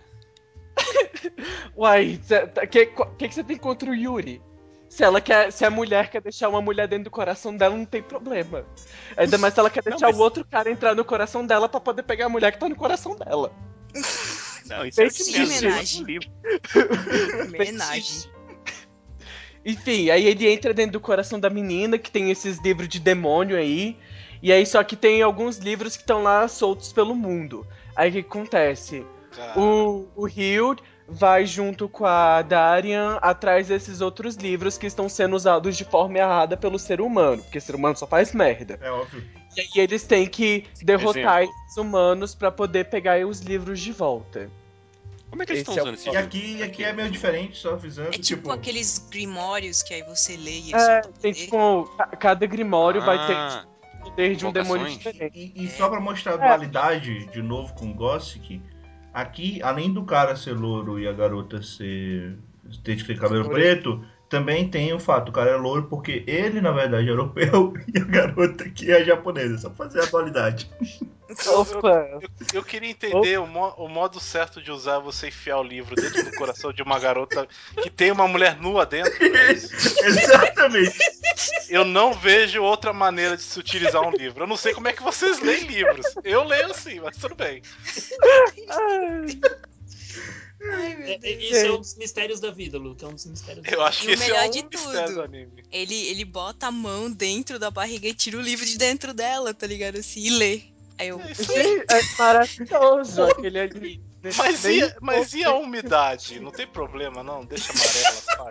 Uai, o que, que, que você tem contra o Yuri? Se ela quer, se a mulher quer deixar uma mulher dentro do coração dela, não tem problema. Ainda mais se ela quer Não, deixar mas- o outro cara entrar no coração dela pra poder pegar a mulher que tá no coração dela. Não, isso é o que Sim, menos. homenagem. no livro. Homenagem. Enfim, aí ele entra dentro do coração da menina, que tem esses livros de demônio aí. E aí só que tem alguns livros que estão lá soltos pelo mundo. Aí o que acontece? Cara, O, o Hild vai junto com a Darian atrás desses outros livros que estão sendo usados de forma errada pelo ser humano. Porque o ser humano só faz merda. É óbvio. E aí eles têm que derrotar Exemplo. esses humanos pra poder pegar os livros de volta. Como é que eles Esse estão é o usando esse E livro? aqui, aqui é meio diferente, só avisando. É tipo aqueles grimórios que aí você lê e eles É, soltam tem poder. tipo, ca- cada grimório vai ter Ah, o poder de um demônio invocações? diferente. E, e só pra mostrar a dualidade, de novo com o Gothic, aqui, além do cara ser louro e a garota ser ter de ter cabelo Loura. preto, também tem o fato, o cara é louro porque ele, na verdade, é europeu e a garota que é japonesa. Só pra fazer a dualidade. Opa! eu queria entender o, mo- o modo certo de usar você enfiar o livro dentro do coração de uma garota que tem uma mulher nua dentro. É isso. Exatamente. Eu não vejo outra maneira de se utilizar um livro. Eu não sei como é que vocês leem livros. Eu leio assim, mas tudo bem. Ai, meu É, é, Deus. isso é um dos mistérios da vida, Luke. É um dos mistérios da Eu vida. acho E que o esse melhor é um de mistério tudo. do anime. Ele, ele bota a mão dentro da barriga e tira o livro de dentro dela, tá ligado? Assim, e lê. Aí eu. É isso "Quê?" aí. É maravilhoso aquele ali. Mas Nem e, mas e a pouco. umidade? Não tem problema, não? Deixa amarela, pai.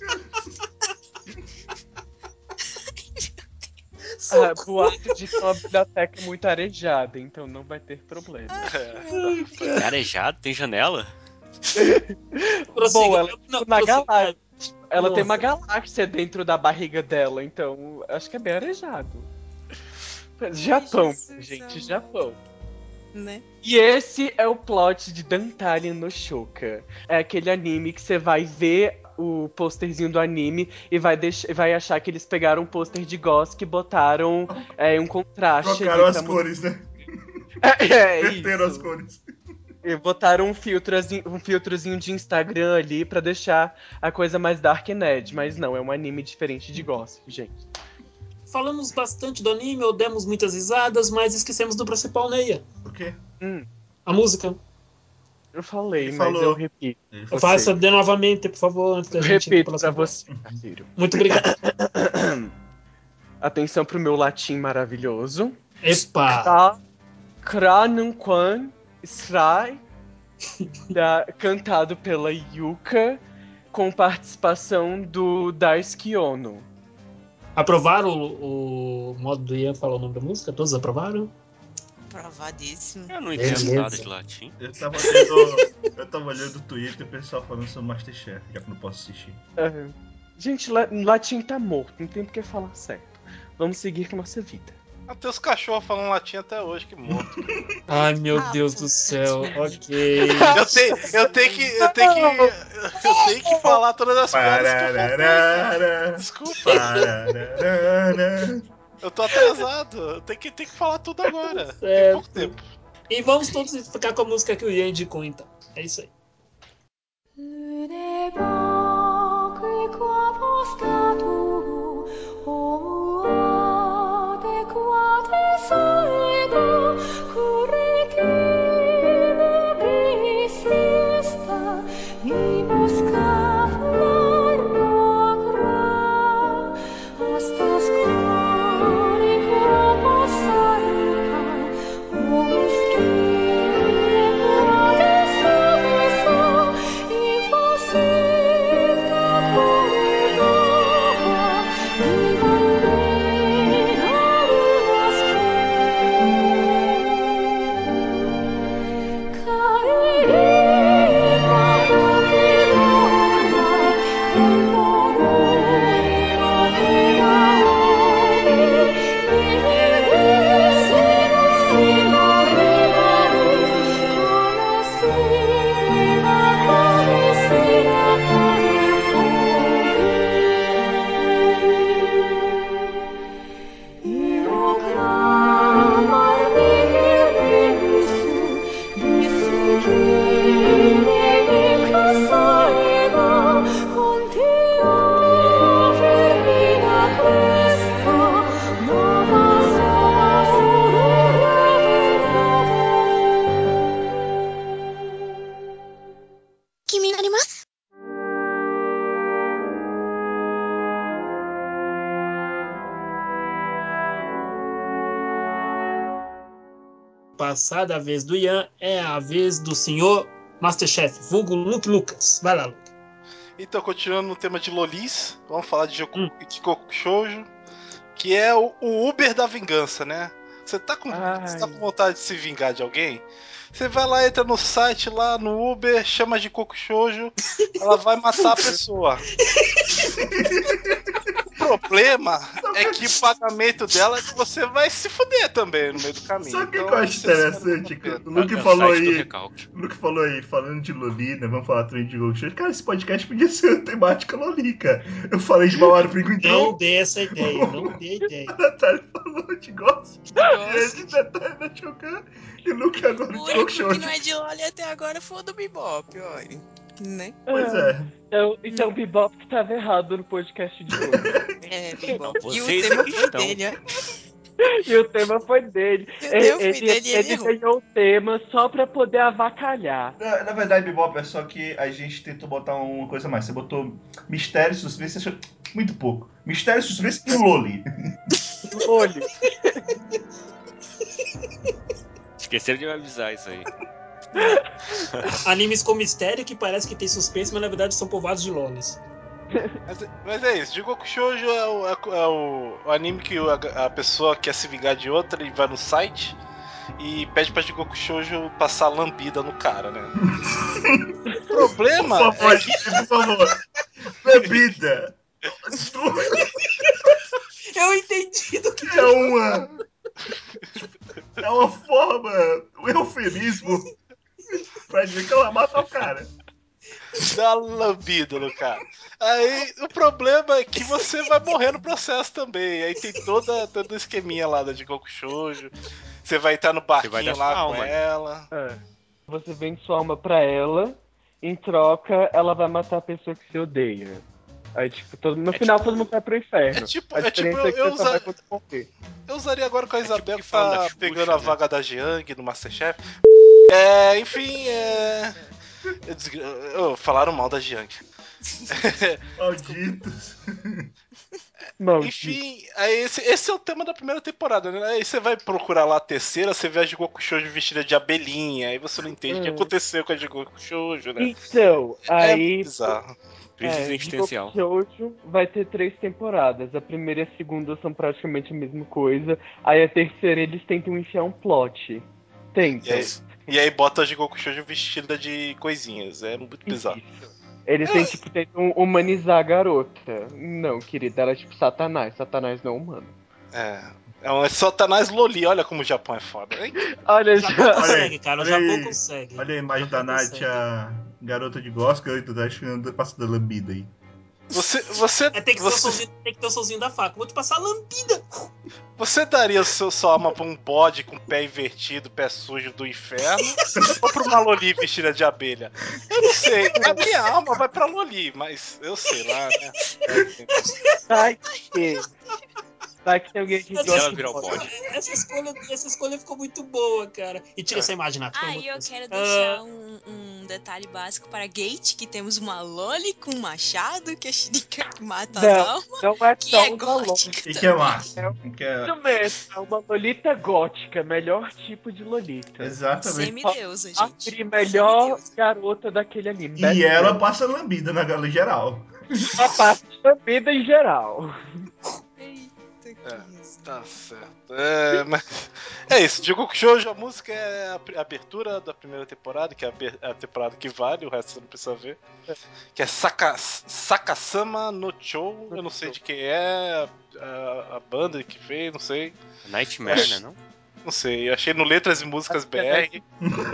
Ah, boato de que é uma biblioteca muito arejada, então não vai ter problema. É, É arejado? Tem janela? Prossiga. Bom, ela, Eu- não, na prossiga. galáxia, ela tem uma Nossa. galáxia dentro da barriga dela, então acho que é bem arejado. Japão, Jesus gente, amado. Japão. Né? E esse é o plot de Dantalian no Shouka. É aquele anime que você vai ver o posterzinho do anime e vai, deix- vai achar que eles pegaram um pôster de Gothic e botaram é, um contraste Trocaram ali as pra mu- cores, né? É, é Verteram as isso. cores. E botaram um filtrozinho, um filtrozinho de Instagram ali pra deixar a coisa mais dark and edge, mas não, é um anime diferente de Gothic, gente. Falamos bastante do anime, ou demos muitas risadas, mas esquecemos do principal, Neia. O quê? Hum, A música. eu falei, Ele mas falou. eu repito. Ele Eu Você. faço de novamente, por favor, antes da Eu gente ir repito pro pra próximo. você, parceiro. Muito obrigado. Atenção pro meu latim maravilhoso. Epa! Tá. Kranunquan Srai, da- cantado pela Yuka, com participação do Daisuke Ono. Aprovaram o, o modo do Ian falar o nome da música? Todos aprovaram? Provadíssimo. Eu não entendo Beleza. nada de latim. Eu tava olhando, eu tava olhando o Twitter e o pessoal falando sobre Masterchef, já que não posso assistir. É. Gente, la- latim tá morto, não tem por que falar certo. Vamos seguir com a nossa vida. Até os cachorros falam latim até hoje, que morto. Ai, meu Ah, Deus puta do céu. que Ok. Eu tenho, eu tenho que. Eu tenho que. Eu tenho que falar todas as piadas que eu contei, cara. Parararara, Desculpa, parararara. eu tô atrasado. Eu tenho que, tenho que falar tudo agora. Tem Certo. pouco tempo. E vamos todos ficar com a música que o Ian indicou, então. É isso aí. Ne pochi quavo stato homo adequate saedo curritina bris fiesta nibus caflar rogra hasta scoli quavo saruca homus kine quade sabeso in facilita corrigo passar da vez do Ian, é a vez do senhor Masterchef, vulgo Luke Lucas. Vai lá, Luke. Então, continuando no tema de lolis, vamos falar de, Joku, Hum. de Goku Shoujo, que é o, o Uber da vingança, né? Você tá, com, você tá com vontade de se vingar de alguém? Você vai lá, entra no site lá no Uber, chama de Goku Shoujo, ela vai matar a pessoa. O problema é que o pagamento dela você vai se fuder também no meio do caminho. Sabe o que, então, que eu acho você espera interessante? muito Que tempo. o Luke É o falou site do aí. recalque. O Luke falou aí, falando de Loli, né? Vamos falar também de Goku Shoujo. Cara, esse podcast podia ser temática Loli, cara. Eu falei de Bauara Pinguim, Não então. dê essa ideia, não dê ideia. A Natália falou de Gossip. E ele Gosto. de Natália da Chocan. E o Luke agora O de Goku único que Shoujo. não é de Loli até agora foi o do Bebop, olha. Né? Pois é. Então, então o Bebop estava errado no podcast de hoje. É, Bebop. E o Vocês é tema que foi estão. dele, ó. E o tema foi dele. E o tema foi Ele, dele e ele ele errou. ganhou o tema só pra poder avacalhar. Na, na verdade, Bebop, é só que a gente tentou botar uma coisa a mais. Você botou mistério, suspense, achou muito pouco. Mistério, suspense e Loli. Olho. Esqueceram de me avisar isso aí. Animes com mistério que parece que tem suspense, mas na verdade são povoados de lolis. Mas, mas é isso, Jigoku Shoujo é o, é o- é o- o anime que o- a, a pessoa quer se vingar de outra e vai no site e pede pra Jigoku Shoujo passar lambida no cara, né? O problema Por favor, é que gente, por favor. Bebida. Eu entendi do que É uma. É uma forma, um eufemismo pra dizer que ela mata o cara. dá uma lambida no cara. Aí o problema é que você vai morrer no processo também. Aí tem toda, todo o esqueminha lá da Jigoku Shoujo. Você vai estar no Você vai barquinho dar lá sua com alma. ela. É. Você vende sua alma pra ela, em troca, ela vai matar a pessoa que você odeia. Aí, tipo, todo, no É final tipo- todo mundo vai pro inferno. é tipo- a é tipo, diferença é que eu você só usa- vai quando morrer. Eu usaria agora com a É tipo Isabel que que falam tá da Xuxa, pegando a né? vaga da Jiang no Masterchef. É, enfim, é. eu desgra- oh, falaram mal da Jiang. Malditos. Não, Enfim, aí esse, esse é o tema da primeira temporada, né? Aí você vai procurar lá a terceira, você vê a Jigoku Shoujo vestida de abelhinha, aí você não entende o que É. aconteceu com a Jigoku Shoujo, né? Então, É aí. muito bizarro. Crise É, existencial. Jigoku Shoujo vai ter três temporadas. A primeira e a segunda são praticamente a mesma coisa. Aí a terceira eles tentam enfiar um plot. E Tentam. aí, e aí bota a Jigoku Shoujo vestida de coisinhas, é muito bizarro. Isso. Eles têm, tipo, tentam humanizar a garota. Não, querida, ela é tipo Satanás. Satanás não é humano. É. É um Satanás Loli, olha como o Japão é foda, hein? Olha O Japão já. Olha consegue, aí, cara. O olha Japão aí. consegue. Olha a imagem O da Japão Nath, consegue. a garota de gospel, e tu tá achando passa da lambida aí. Você, você, É, tem que, ter o você, somzinho, tem que ter o somzinho da faca. Vou te passar a lambida. você daria o seu, sua alma pra um bode com o pé invertido, pé sujo do inferno? Ou pra uma Loli vestida de abelha? Eu não sei. A minha alma vai pra Loli, mas eu sei lá, né? Vai que. Vai que tem alguém que Essa, Se ela gosta virar o de bode. essa escolha, essa escolha ficou muito boa, cara. E tira É. essa imagem, Nath. pelo amor Aí de eu Deus. quero Ah, deixar um, um detalhe básico para Gate, que temos uma Loli com um machado, que é Shirika que mata as Não, almas, não é que só é uma Loli. gótica E que é também. massa. E que é... Isso mesmo, é uma Lolita gótica, melhor tipo de Lolita. Exatamente. Semideusa, A gente. tri- melhor Semideusa. garota daquele anime. E best ela seller. passa lambida na galera geral. A parte da vida em geral. Eita, que É. isso. Tá certo. É, mas. É isso, Jigoku Shoujo, a música é a pr- a abertura da primeira temporada, que é a, aber- a temporada que vale, o resto você não precisa ver. Que é Saka, Sakasama no Chou, eu não sei de quem é, a, a banda que fez, não sei. Nightmare, né? Não? Não sei, eu achei no Letras e Músicas B R.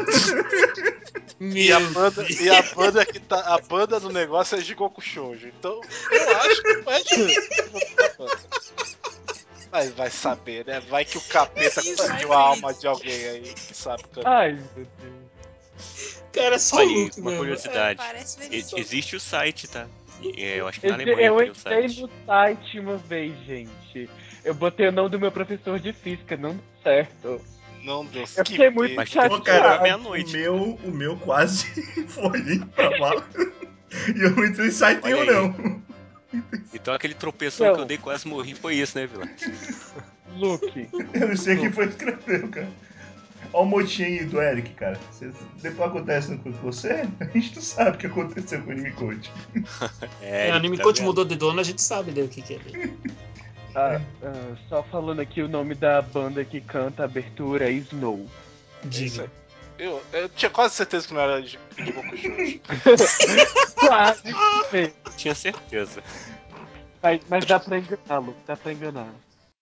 Meu E a banda, Deus. e a banda que tá. A banda do negócio é Jigoku Shoujo. Então, eu acho que não é Jigoku da banda. Mas vai saber, né? Vai que o capeta Sim, conseguiu vai a ver alma isso. de alguém aí que sabe cantar. Ai, meu Deus. Cara, é só o Olha, e Luke uma mesmo. curiosidade. Parece E- verídico. existe o site, tá? E, é, eu acho que Eu, na Alemanha eu tem o entrei site. no site uma vez, gente. Eu botei o nome do meu professor de física, não deu certo. Não deu Eu que fiquei muito Mas pena. tem que Pô, cara, esperar o meia-noite. meu, o meu quase foi hein, pra vala. E eu não entrei em site Olha nenhum, aí. não. Então aquele tropeção Não. que eu dei quase morri foi isso, né, Vila? Luke. Eu não sei quem foi que escreveu, cara. Olha o motinho do Eric, cara. Cê, depois acontece com você, a gente não sabe o que aconteceu com o Anime Coach. É, o Anime tá Coach vendo? mudou de dono, a gente sabe dele o que, que é dele. Ah, ah, só falando aqui, o nome da banda que canta a abertura é Snow. É isso Diga. aí. Eu, eu tinha quase certeza que não era de, de Goku Shoujo. Quase mesmo. Tinha certeza. Mas, mas dá pra enganá-lo, dá pra enganar.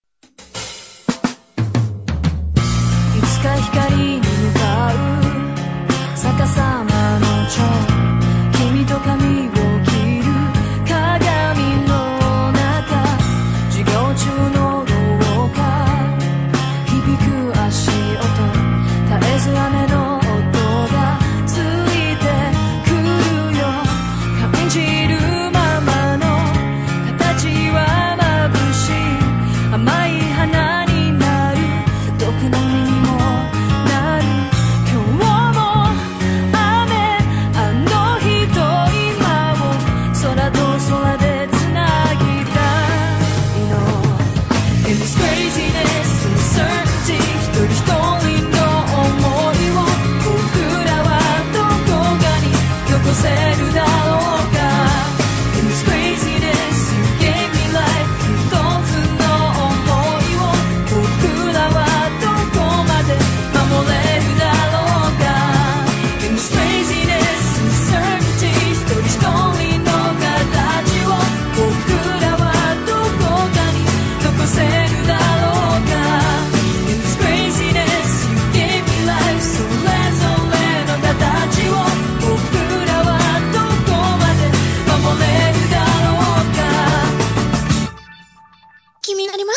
いつか光に向かう逆さまの蝶君と髪を切る鏡の中授業中の廊下響く足音絶えず雨の音がついてくるよ感じるままの形は眩しい甘い花になる毒の実にもなる今日も雨あのひどい間を空と空でつなぎたいの In this craziness uncertainty 一人一人の想いを僕らはどこかに残せるだろうか In this craziness you gave me life 一つの想いを僕らはどこまで守れるだろうか In this craziness uncertainty 一人一人の形を僕らはどこかに残せるだろうか In this craziness you gave me life それぞれの形を僕らはどこまで守れるだろうか気になります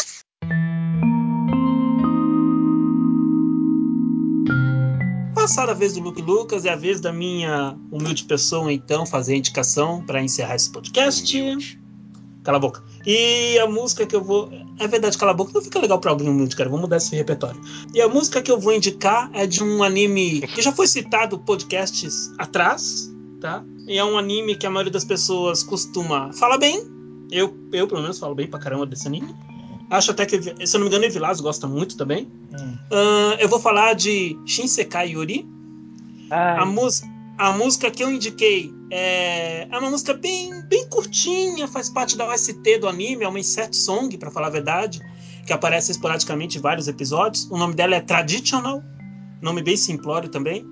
Passada a vez do Luke Lucas, é a vez da minha humilde pessoa, então, fazer a indicação para encerrar esse podcast. Humilde. Cala a boca. E a música que eu vou... É verdade, cala a boca não fica legal pra alguém humilde, cara. Vamos mudar esse repertório. E a música que eu vou indicar é de um anime que já foi citado podcasts atrás, tá? E é um anime que a maioria das pessoas costuma falar bem. Eu, eu pelo menos, falo bem pra caramba desse anime. Acho até que, se eu não me engano, o Evilás gosta muito também. Hum. Uh, eu vou falar de Shinsekai Yori. A, Ai, música, a música que eu indiquei é, é uma música bem, bem curtinha, faz parte da O S T do anime, é uma insert song, pra falar a verdade, que aparece esporadicamente em vários episódios. O nome dela é Traditional, nome bem simplório também.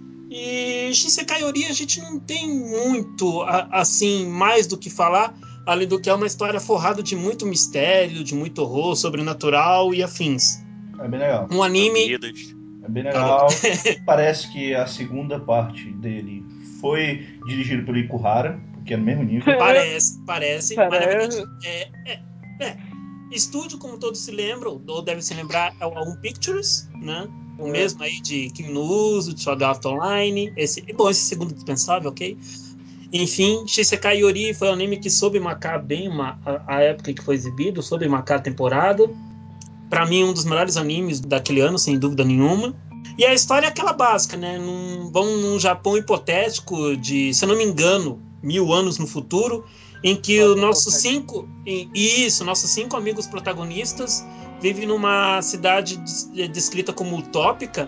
E Shinsekai Yori a gente não tem muito, a- assim, mais do que falar, além do que é uma história forrada de muito mistério, de muito horror, sobrenatural e afins. É bem legal. Um anime... Amidas. É bem legal. Parece que a segunda parte dele foi dirigido pelo Ikuhara, porque é no mesmo nível. Parece, parece, mas na Parece. verdade é, é, é. Estúdio, como todos se lembram, ou devem se lembrar, é o A um Pictures, né? O É. mesmo aí de Kimi no Uso, de Sword Art Online. Esse, bom, esse segundo dispensável, ok? Enfim, Shinsekai Yori foi um anime que soube marcar bem uma, a, a época que foi exibido, soube marcar a temporada. Pra mim, um dos melhores animes daquele ano, sem dúvida nenhuma. E a história é aquela básica, né? Num, vão num Japão hipotético de, se eu não me engano, mil anos no futuro, em que os nossos cinco, em- isso, nossos cinco amigos protagonistas vivem numa cidade des- descrita como utópica,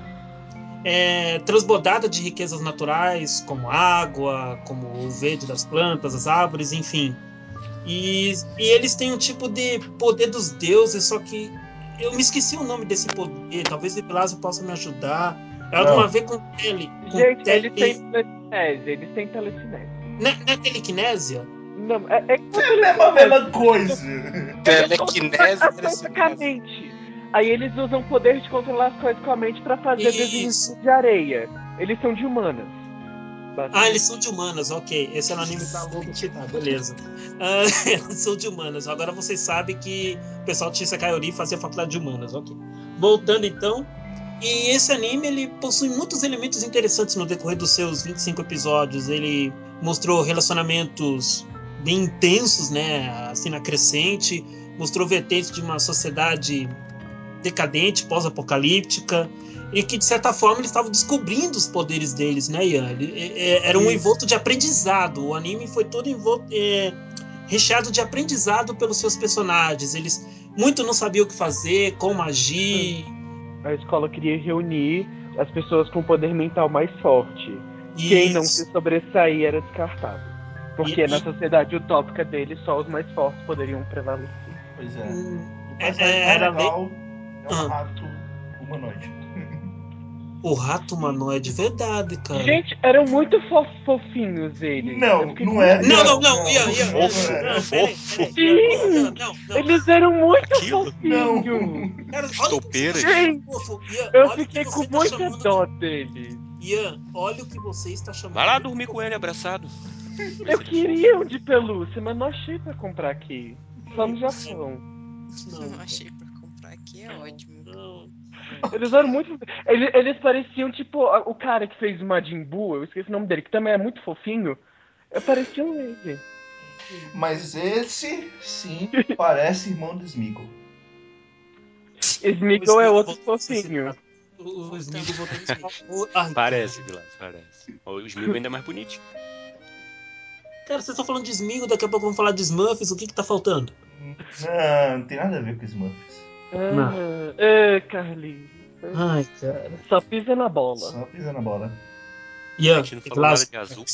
é, transbordada de riquezas naturais, como água, como o verde das plantas, as árvores, enfim. E, e eles têm um tipo de poder dos deuses, só que eu me esqueci o nome desse poder. Talvez o Evilásio possa me ajudar. É alguma Não. a ver com tele. Com Gente, tele... eles têm telecinese, eles têm telecinese. Não é, não é telequinésia? Não, é, é que É a mesma coisa. Telecinese, basicamente. Aí eles usam o poder de controlar as coisas com a mente pra fazer Isso. desenhos de areia. Eles são de humanas. Ah, eles são de humanas, ok. Esse é o anime da Lobo citar, beleza. Ah, eles são de humanas. Agora vocês sabem que o pessoal de Shinsekai Yori fazia faculdade de humanas, ok. Voltando então, e esse anime ele possui muitos elementos interessantes no decorrer dos seus vinte e cinco episódios. Ele mostrou relacionamentos bem intensos, né, assim na crescente, mostrou vertentes de uma sociedade decadente, pós-apocalíptica, e que, de certa forma, eles estavam descobrindo os poderes deles, né, Ian? Ele, é, era um envolto de aprendizado. O anime foi todo envolto, é, recheado de aprendizado pelos seus personagens. Eles muito não sabiam o que fazer, como agir, a escola queria reunir as pessoas com poder mental mais forte. Quem não se sobressair era descartado. Porque E- na e- sociedade utópica dele, só os mais fortes poderiam prevalecer. Pois é. Hum, O é- personagem é- mais era legal é um Ah. rato humanoide. O rato humanoide, verdade, cara. Gente, eram muito fo- fofinhos eles. Não, Eu fiquei não com é. Não, não, Não, não, não, Ian, Ian, não, fofo, Ian, é. não, peraí, fofo. peraí, Sim! Ian, Ian, não, não. Eles eram muito Aquilo? Não. fofinhos. Cara, olha o que você tá Estopeiras. chamando de fofo. Ian, Eu olha o que fiquei você com tá muita chamando dó de... deles. Ian, olha o que você está chamando Vai lá de dormir com ele abraçado. Eu queria um de pelúcia, mas não achei pra comprar aqui. Só no Japão. Não, Não achei pra comprar aqui, é ótimo. não. Eles eram muito. Eles, eles pareciam tipo a- o cara que fez o Majin Buu, eu esqueci o nome dele, que também é muito fofinho. Eu parecia um ele. Mas esse, sim, parece irmão do Smeagol. Smeagol é outro voltou a ser fofinho. citado. O, o Smeagol Voltamos voltou pro a ser citado. Ai, Parece, Vilas, parece. O Smeagol ainda é mais bonitinho. cara, vocês estão falando de Smeagol, daqui a pouco vamos falar de Smurfs, o que que tá faltando? Não, não tem nada a ver com Smurfs. Ah, é, Carlinhos. Ai, cara. Só pisa na bola. Só pisa na bola. A Ian, gente não tem falou nada Glass. de azul.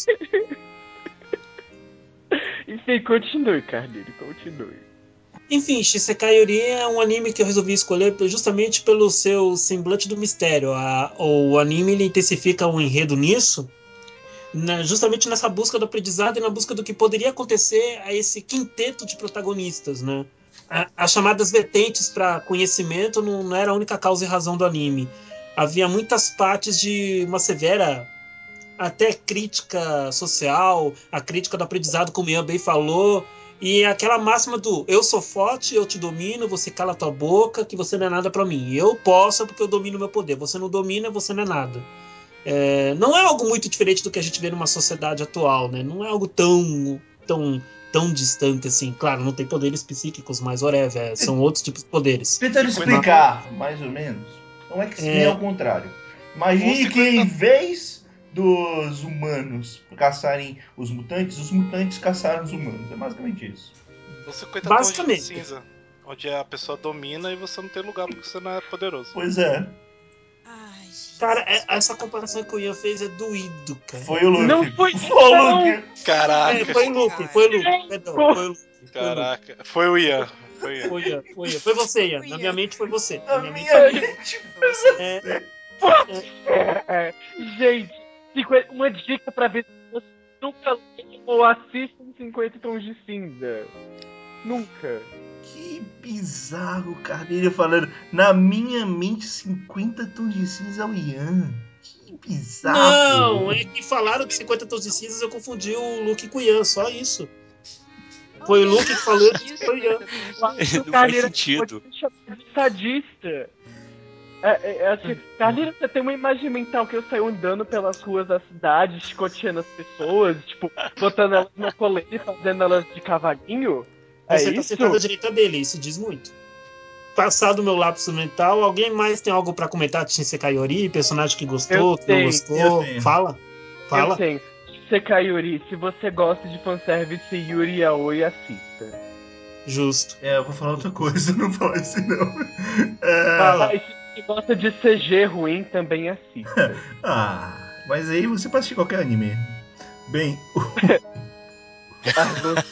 Enfim, continue, Carlinhos, continue. Enfim, Shisekai Yori é um anime que eu resolvi escolher justamente pelo seu semblante do mistério. A, o anime ele intensifica o enredo nisso, na- justamente nessa busca do aprendizado e na busca do que poderia acontecer a esse quinteto de protagonistas, né? A- As chamadas vertentes para conhecimento não, não era a única causa e razão do anime. Havia muitas partes de uma severa até crítica social, a crítica do aprendizado, como o Ian bem falou, e aquela máxima do eu sou forte, eu te domino, você cala tua boca, que você não é nada pra mim. Eu posso porque eu domino meu poder. Você não domina, você não é nada. É, não é algo muito diferente do que a gente vê numa sociedade atual, né? Não é algo tão, tão, tão distante assim. Claro, não tem poderes psíquicos, mas whatever, são outros tipos de poderes. Tentando cinquenta explicar, mais ou menos, não é que É. nem ao contrário. Imagine Ou que em cinquenta vez dos humanos caçarem os mutantes, os mutantes caçaram os humanos. É basicamente isso. Os cinquenta tons de Basicamente. cinza. Onde a pessoa domina e você não tem lugar porque você não é poderoso. Pois é, Ai, Jesus. Cara, é- essa comparação que o Ian fez é doído, cara. foi o Luffy. Não foi Foi o não! Luffy. Caraca, É, foi o Luke, foi o Luke, perdão, foi o Luke. Foi o Luke. caraca. Foi o Ian. Foi o Ian. Foi, Ian, foi, Ian. Foi você, Ian. Foi Na Ian. minha mente foi você. Na Na minha mente minha foi mente Foi você. É, É, gente, cinquenta uma dica pra ver se você nunca lê ou assistam cinquenta tons de cinza. Nunca. Que bizarro, cara. Ele falando, na minha mente, cinquenta tons de cinza é o Ian. Que bizarro. Não, é que falaram de cinquenta tons de cinzas, eu confundi o Luke com o Ian, só isso. Foi o Luke que falou que foi o Ian. Não faz sentido. Pode chamar de sadista. É, é, é assim, Carlinhos, você tem uma imagem mental que eu saio andando pelas ruas da cidade, chicoteando as pessoas, tipo, botando elas no colete e fazendo elas de cavalinho? É Você tá isso? sentado à direita dele, isso diz muito. Passado o meu lapso mental, alguém mais tem algo pra comentar de Shinsekai Yori? Personagem que gostou, Eu que não tenho, gostou? eu tenho. Fala. Fala. Eu tenho. Sekai Yuri, se você gosta de fanservice Yuri Yaoi, assista. Justo. É, eu vou falar outra coisa, não vou falar isso não. É... Fala. Ah, e se você gosta de C G ruim, também assista. Ah, mas aí você pode assistir qualquer anime. Bem, Ah, não-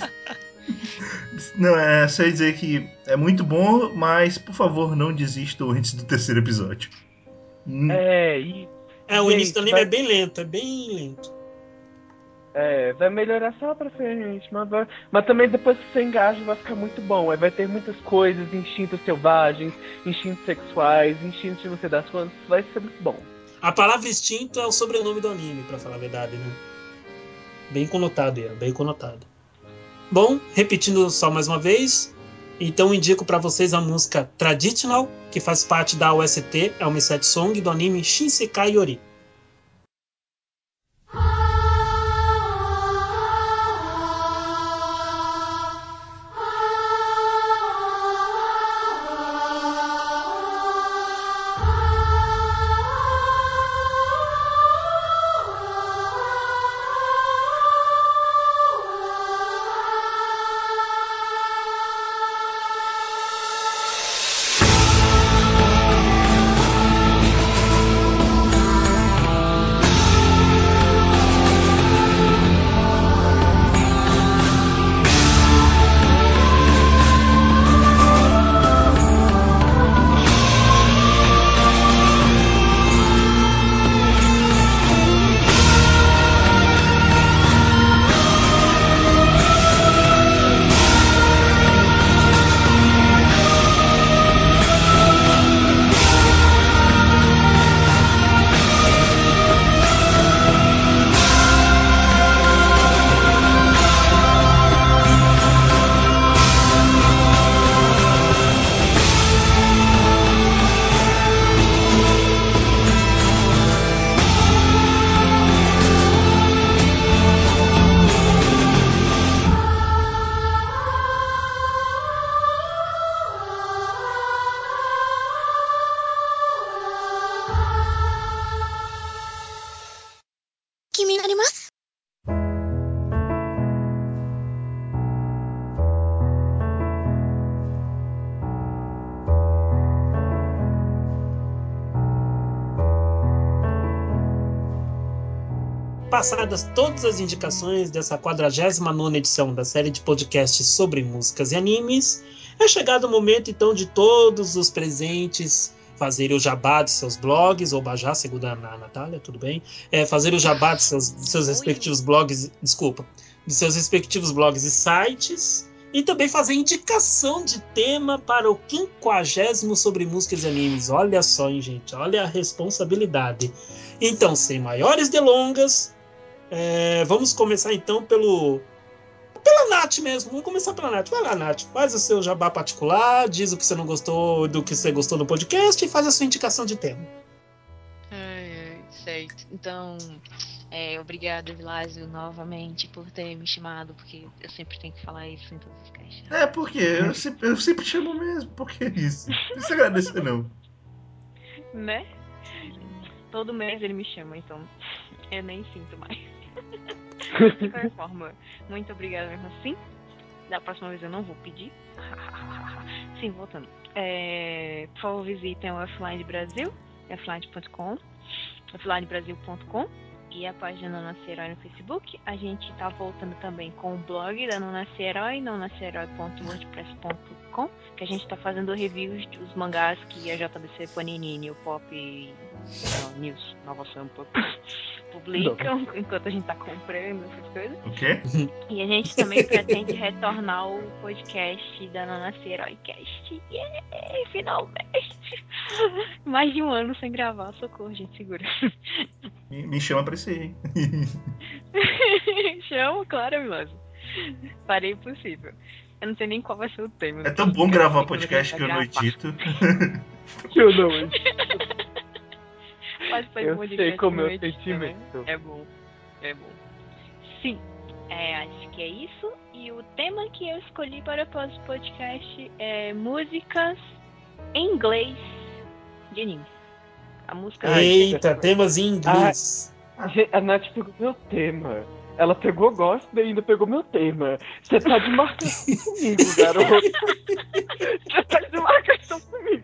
não, é só dizer que é muito bom, mas por favor não desistam antes do terceiro episódio. Hum, É, e. É, o gente, início do anime vai, é bem lento, é bem lento. é, vai melhorar só pra frente, mas, vai, mas também depois que você engaja vai ficar muito bom. Aí vai ter muitas coisas, instintos selvagens, instintos sexuais, instintos de você dar as coisas, vai ser muito bom. A palavra instinto é o sobrenome do anime, pra falar a verdade, né? Bem conotado, Ian, bem conotado. Bom, repetindo só mais uma vez, então indico pra vocês a música Traditional, que faz parte da O S T, é uma set song do anime Shinsekai Yori. 「 ります。 Passadas todas as indicações dessa quadragésima nona edição da série de podcasts sobre músicas e animes, é chegado o momento então de todos os presentes fazerem o jabá de seus blogs, ou bajá, segundo a Natália, tudo bem? É, fazer o jabá de seus, de seus respectivos blogs, desculpa, de seus respectivos blogs e sites, e também fazer indicação de tema para o quinquagésimo sobre músicas e animes. Olha só, hein, gente, olha a responsabilidade. Então, sem maiores delongas, É, vamos começar então pelo pela Nath mesmo. Vamos começar pela Nath. Vai lá, Nath. Faz o seu jabá particular, diz o que você não gostou do que você gostou no podcast e faz a sua indicação de tema. Ai, ai, certo. Então, é, obrigada, Vilásio, novamente por ter me chamado, porque eu sempre tenho que falar isso em todas as caixas. É, porque eu sempre, eu sempre chamo mesmo. Por que isso? Não precisa agradecer, não. Né? Todo mês ele me chama, então eu nem sinto mais. De qualquer forma, muito obrigada mesmo assim. Da próxima vez eu não vou pedir. Sim, voltando. É, por favor, visitem o Offline Brasil, offline ponto com, offline brasil ponto com e a página Não Nascer Herói no Facebook. A gente tá voltando também com o blog da Não Nascer Herói, não nascer herói ponto wordpress ponto com, que a gente tá fazendo reviews dos mangás que a J B C, Panini, New Pop e não, News, Nova Sampa publicam enquanto a gente tá comprando essas coisas. O quê? E a gente também pretende retornar o podcast da Não Nascer Herói Cast. Yeah, finalmente! Mais de um ano sem gravar, socorro, gente, segura. Me, me chama pra isso aí, hein? Chama, claro, Miloso. Farei o possível. Eu não sei nem qual vai ser o tema. É tão bom gravar podcast que eu não edito. Eu não edito. Mas foi Eu bom sei como eu é o sentimento. Né? É bom. É bom. Sim. É, acho que é isso. E o tema que eu escolhi para o próximo podcast é músicas em inglês de anime. A música Eita, temas em inglês. A, a Nath pegou meu tema. Ela pegou gosto e ainda pegou meu tema. Você tá de marcação comigo, garoto. Você tá de marcação comigo.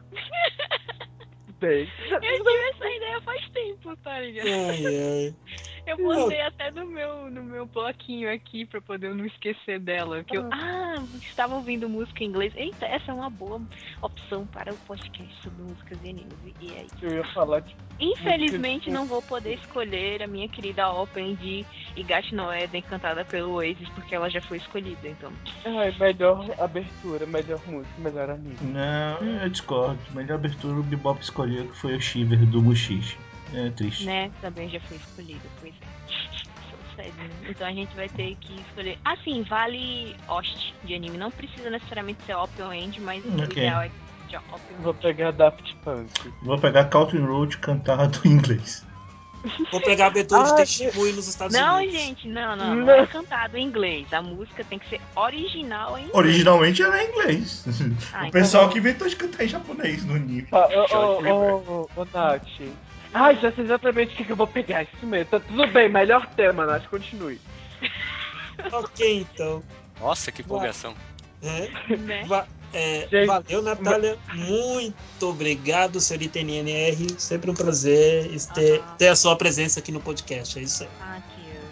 Bem, eu tive essa ideia faz tempo, tá ligado? Ai, ai. Eu botei até no meu, no meu bloquinho aqui pra poder eu não esquecer dela. Que eu, ah, estava ouvindo música em inglês. Eita, essa é uma boa opção para o podcast sobre músicas e animes. E é isso. Eu ia falar de... Infelizmente não vou poder escolher a minha querida Open de Higashi no Eden cantada pelo Oasis, porque ela já foi escolhida, então. Ai, melhor abertura, melhor música, melhor anime. Não, eu discordo. Melhor abertura o Bebop escolheu, que foi o Shiver do Mushishi. É triste. Né, também já foi escolhida, pois é. Sou sério, né? Então a gente vai ter que escolher. Ah, sim, vale host de anime. Não precisa necessariamente ser Op ou End, mas Hum, o okay. ideal é de Op ou Vou pegar Daft Punk. Vou pegar Country Road cantado em inglês. Vou pegar a abertura Ah, de Testemunho nos Estados não, Unidos. gente, não, não, não, Não. é cantado em inglês. A música tem que ser original em inglês. Originalmente era em inglês. Ah, o pessoal então- que inventou de cantar em japonês no anime. Ah, Ô, George ô, ô, ô, Nath. Ai, já sei exatamente o que que eu vou pegar. Isso mesmo. Tá tudo bem, melhor tema, Nath. Continue. Ok, então. Nossa, que empolgação. É, Né? va- é, Gente, valeu, Natália. Muito obrigado, senhorita N N R. Sempre um prazer ter, Ah. ter a sua presença aqui no podcast. É isso aí. Ah, que eu.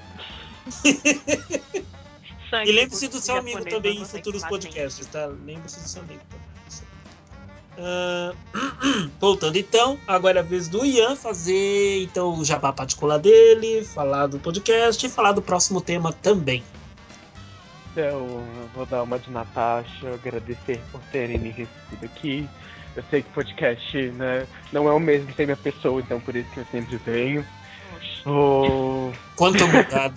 E lembre-se do seu amigo Japonês, também mas em você futuros que podcasts, tá? Lembre-se do seu amigo também. Isso aí. Ah, voltando então, agora é a vez do Ian fazer então o jabá particular dele, falar do podcast e falar do próximo tema também. Então, eu vou dar uma de Natasha, agradecer por terem me recebido aqui. Eu sei que o podcast, né, não é o mesmo sem minha pessoa, então por isso que eu sempre venho. Oh... Quanto humildade.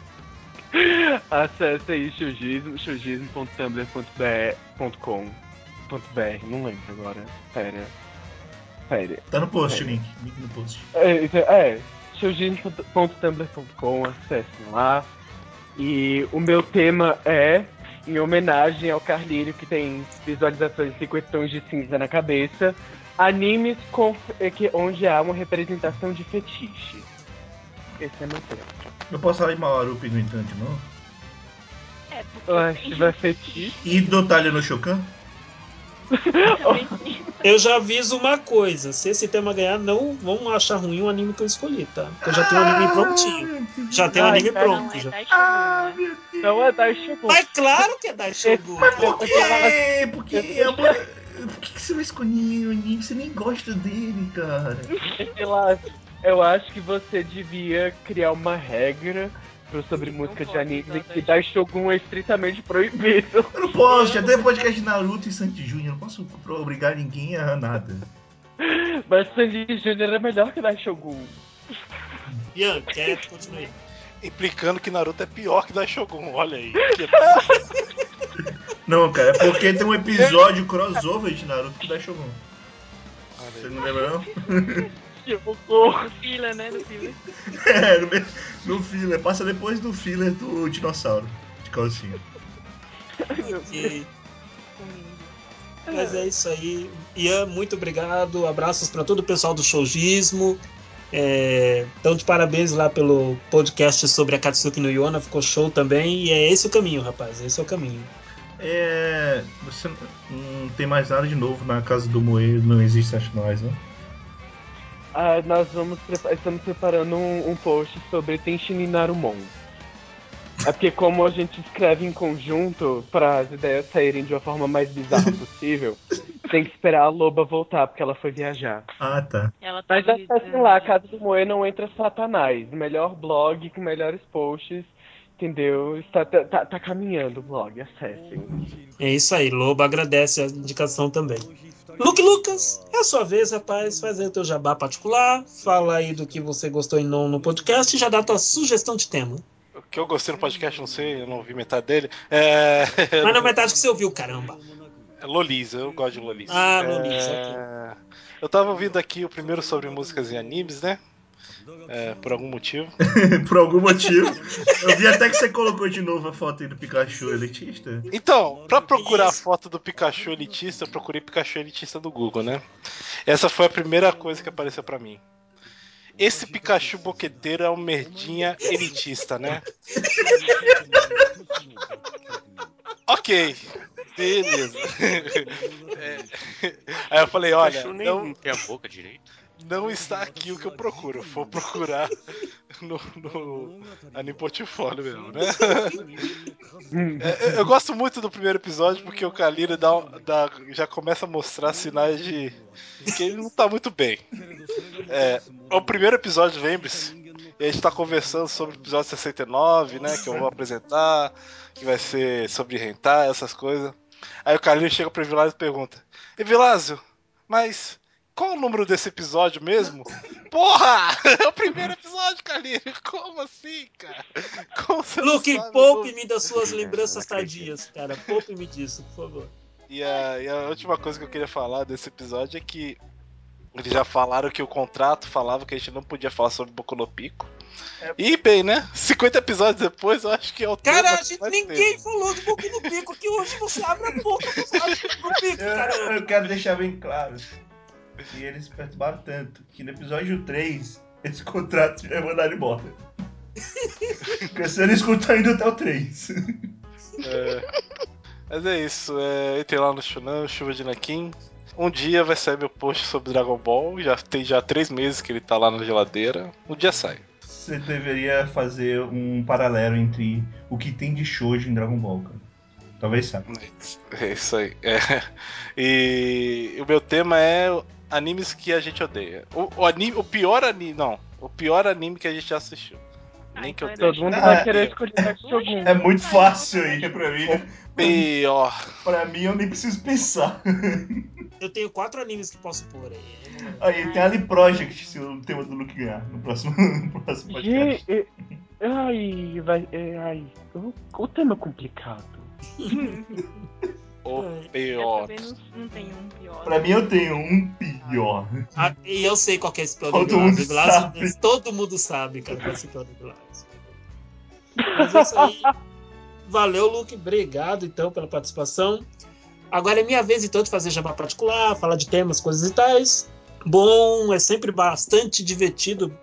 Acesse aí shujismo, shujismo ponto tumblr ponto com ponto b r, não lembro agora. Sério. Sério. Tá no post o É. link. Link no post. É, então, é shujismo ponto tumblr ponto com, acessem lá. E o meu tema é em homenagem ao Carlírio, que tem visualizações de cinquenta tons de cinza na cabeça, animes com, que, onde há uma representação de fetiche. Esse é meu tema. Eu posso falar de Mawarupi no entanto, não? É, porque Eu acho que vai ser Ti. E do Talho no Shokan? também sim. Eu já aviso uma coisa: se esse tema ganhar, não vão achar ruim o anime que eu escolhi, tá? Porque eu já tenho um anime prontinho. Já tem um Ai, anime cara. Não, pronto é já. Daishogun, Ah, né? meu Deus. Não é Daishogun. Mas claro que é Daishogun. Por quê? Porque, amor, por que que você vai escolher o anime? Você nem gosta dele, cara. Sei lá, eu acho que você devia criar uma regra pro- sobre música de anime em que Daishogun é estritamente proibido. Eu não posso, já tem podcast de Naruto e Sandy Júnior. Não posso obrigar ninguém a nada. Mas Sandy Júnior é melhor que Daishogun. Ian, quer continuar? Implicando que Naruto é pior que Daishogun, olha aí. Que Não, cara, é porque tem um episódio crossover de Naruto que dá Shogun. Olha Você aí. não lembra, não? Que horror. No filler, né? No filler. É, no, me- no filler. Passa depois do filler do dinossauro de calcinha. Ok. Comigo. Mas é isso aí. Ian, muito obrigado. Abraços para todo o pessoal do Shoujismo. É, então, de parabéns lá pelo podcast sobre a Katsuki no Yona. Ficou show também. E é esse o caminho, rapaz. Esse é o caminho. É. Você não tem mais nada de novo na casa do Moe, não existe acho mais, não? Ah, nós vamos prepa- estamos preparando um, um post sobre Tenshin e Narumon. É porque como a gente escreve em conjunto para as ideias saírem de uma forma mais bizarra possível, tem que esperar a Loba voltar, porque ela foi viajar. Ah, tá. Ela tá Mas acessem lá, Casa do Moe não entra Satanás. Melhor blog com melhores posts, entendeu? Está, tá, tá, tá caminhando o blog, acessem. É isso aí. Lobo agradece a indicação também. Luke Lucas, é a sua vez, rapaz. Faz aí o teu jabá particular. Fala aí do que você gostou e não no podcast e já dá a tua sugestão de tema. O que eu gostei no podcast, não sei, eu não ouvi metade dele. É. Mas na metade que você ouviu, caramba. É Lolis, eu gosto de Lolis. Ah, É, Lolis, ok. Eu tava ouvindo aqui o primeiro sobre músicas e animes, né? É, por algum motivo. Por algum motivo. Eu vi até que você colocou de novo a foto aí do Pikachu elitista. Então, pra procurar a Isso. foto do Pikachu elitista, eu procurei Pikachu elitista do Google, né? Essa foi a primeira coisa que apareceu pra mim. Esse Pikachu boqueteiro é um merdinha elitista, né? Ok, beleza. É. Aí eu falei, O olha, Pikachu nem não, tem a boca direito. não está aqui o que eu procuro. Vou procurar no, no Anime Portfólio mesmo, né? É, eu, eu gosto muito do primeiro episódio porque o Kalira dá, dá, já começa a mostrar sinais de que ele não tá muito bem. É, o primeiro episódio, lembre-se, e a gente tá conversando sobre o episódio sessenta e nove, né? Que eu vou apresentar, que vai ser sobre hentai, essas coisas. Aí o Kalira chega pro Evilásio e pergunta: Evilásio, mas qual o número desse episódio mesmo? Porra! É o primeiro episódio, Kalira! Como assim, cara? Como você não Luke, sabe? poupe-me das suas Não lembranças acredito. tardias, cara. Poupe-me disso, por favor. E a, e a última coisa que eu queria falar desse episódio é que eles já falaram que o contrato falava que a gente não podia falar sobre Boku no Pico. E bem, né? cinquenta episódios depois, eu acho que é o Cara, tema a que gente, mais ninguém teve. falou de Boku no Pico aqui hoje. Você abre a boca pra falar de Boku no Pico, Eu, caramba. eu quero deixar bem claro que eles perturbaram tanto que no episódio três esse contrato já é mandado embora. Porque você não escutou ainda até o três. É, mas é isso. É, entrei lá no Shunan, Chuva de Nakin. Um dia vai sair meu post sobre Dragon Ball. Já tem já três meses que ele tá lá na geladeira. Um dia sai. Você deveria fazer um paralelo entre o que tem de shoujo em Dragon Ball, cara. Talvez saiba. É isso aí. É. E o meu tema é animes que a gente odeia. O, o, anime, o pior anime. Não. O pior anime que a gente já assistiu. Nem que eu então é Todo mundo Ah, vai é. querer escolher Daishogun. É muito fácil aí pra mim. Pior. Pra mim eu nem preciso pensar. Eu tenho quatro animes que posso pôr aí. Aí tem Ali Project, se o tema do Luke ganhar no próximo, no próximo podcast. Ge- e- Ai, vai. é, Ai, o, o tema é complicado. O É. Eu pior. também não, não tenho um pior. Pra mim eu tenho um pior. Ah, e eu sei qual que é esse pior do Todo Evilásio. mundo Evilásio, sabe. todo mundo sabe, cara, qual é esse pior do Evilásio. Mas é isso aí. Valeu, Luke. Obrigado, então, pela participação. Agora é minha vez, então, de fazer jabá particular, falar de temas, coisas e tais. Bom, é sempre bastante divertido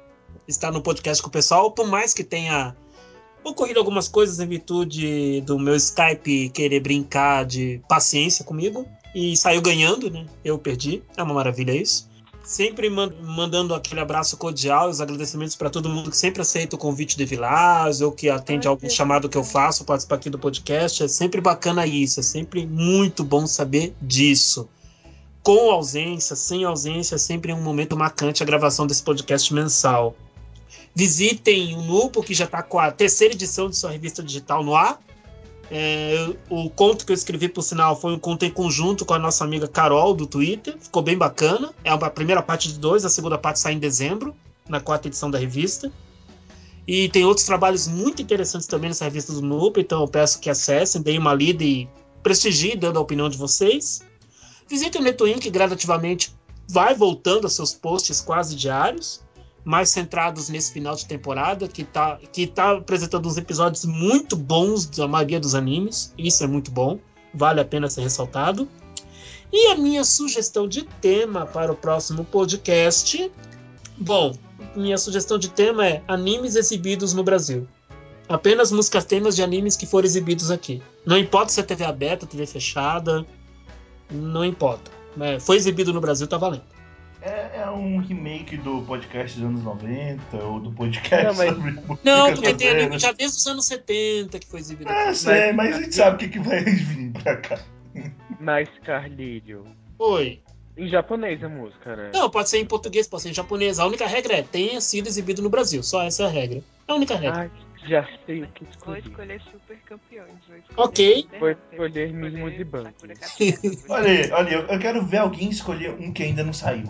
estar no podcast com o pessoal, por mais que tenha ocorrido algumas coisas em virtude do meu Skype querer brincar de paciência comigo, e saiu ganhando, né? Eu perdi, é uma maravilha isso. Sempre mandando aquele abraço cordial e os agradecimentos para todo mundo que sempre aceita o convite de Vilásio ou que atende algum chamado que eu faço, participar aqui do podcast. É sempre bacana isso, é sempre muito bom saber disso. Com ausência, sem ausência, é sempre um momento marcante a gravação desse podcast mensal. Visitem o Nupo, que já está com a terceira edição de sua revista digital no ar. É, o conto que eu escrevi, por sinal, foi um conto em conjunto com a nossa amiga Carol, do Twitter. Ficou bem bacana. É a primeira parte de dois, a segunda parte sai em dezembro, na quarta edição da revista. E tem outros trabalhos muito interessantes também nessa revista do Nupo, então eu peço que acessem, deem uma lida e prestigiem, dando a opinião de vocês. Visitem o Netwin, que gradativamente vai voltando a seus posts quase diários, mais centrados nesse final de temporada, que está que tá apresentando uns episódios muito bons da maioria dos animes. Isso é muito bom, vale a pena ser ressaltado. E a minha sugestão de tema para o próximo podcast... Bom, minha sugestão de tema é animes exibidos no Brasil. Apenas músicas temas de animes que foram exibidos aqui. Não importa se é T V aberta, T V fechada, não importa. Foi exibido no Brasil, tá valendo. É, é um remake do podcast dos anos noventa, ou do podcast Não, mas- sobre música Não, porque tem brasileira. anime já desde os anos setenta que foi exibido É, aqui. sei, mas a gente sabe o que, que vai vir pra cá. Mas, Carlírio, Oi. em japonês a música, né? Não, pode ser em português, pode ser em japonês. A única regra é tenha sido exibido no Brasil. Só essa é a regra. É a única regra. Ai, já sei o que Vou escolher. escolher super campeões. Vou escolher Ok. Super Vou Hunter, escolher vou Mimos e escolher Bancos. Sakura Card Captor, vou Olha aí, escolher- olha aí, eu eu quero ver alguém escolher um que ainda não saiu.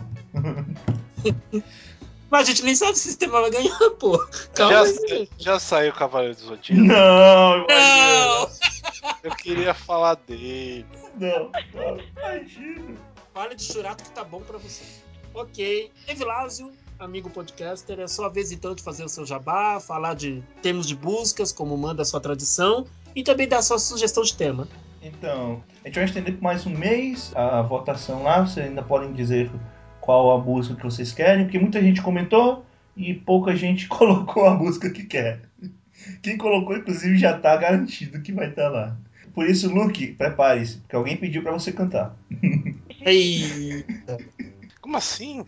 Mas a gente nem sabe se o sistema vai ganhar, pô. Calma Já, aí. já saiu o Cavaleiro do Zodíaco? Não, Não! imagina. Eu queria falar dele. Não, não, imagina. Fale de Churato que tá bom pra você. Ok. Evilásio, amigo podcaster, é sua vez então de fazer o seu jabá, falar de termos de buscas, como manda a sua tradição, e também dar a sua sugestão de tema. Então, a gente vai estender por mais um mês a votação lá. Vocês ainda podem dizer qual a música que vocês querem, porque muita gente comentou e pouca gente colocou a música que quer. Quem colocou, inclusive, já tá garantido que vai estar lá. Por isso, Luke, prepare-se, porque alguém pediu pra você cantar. Ei. Como assim?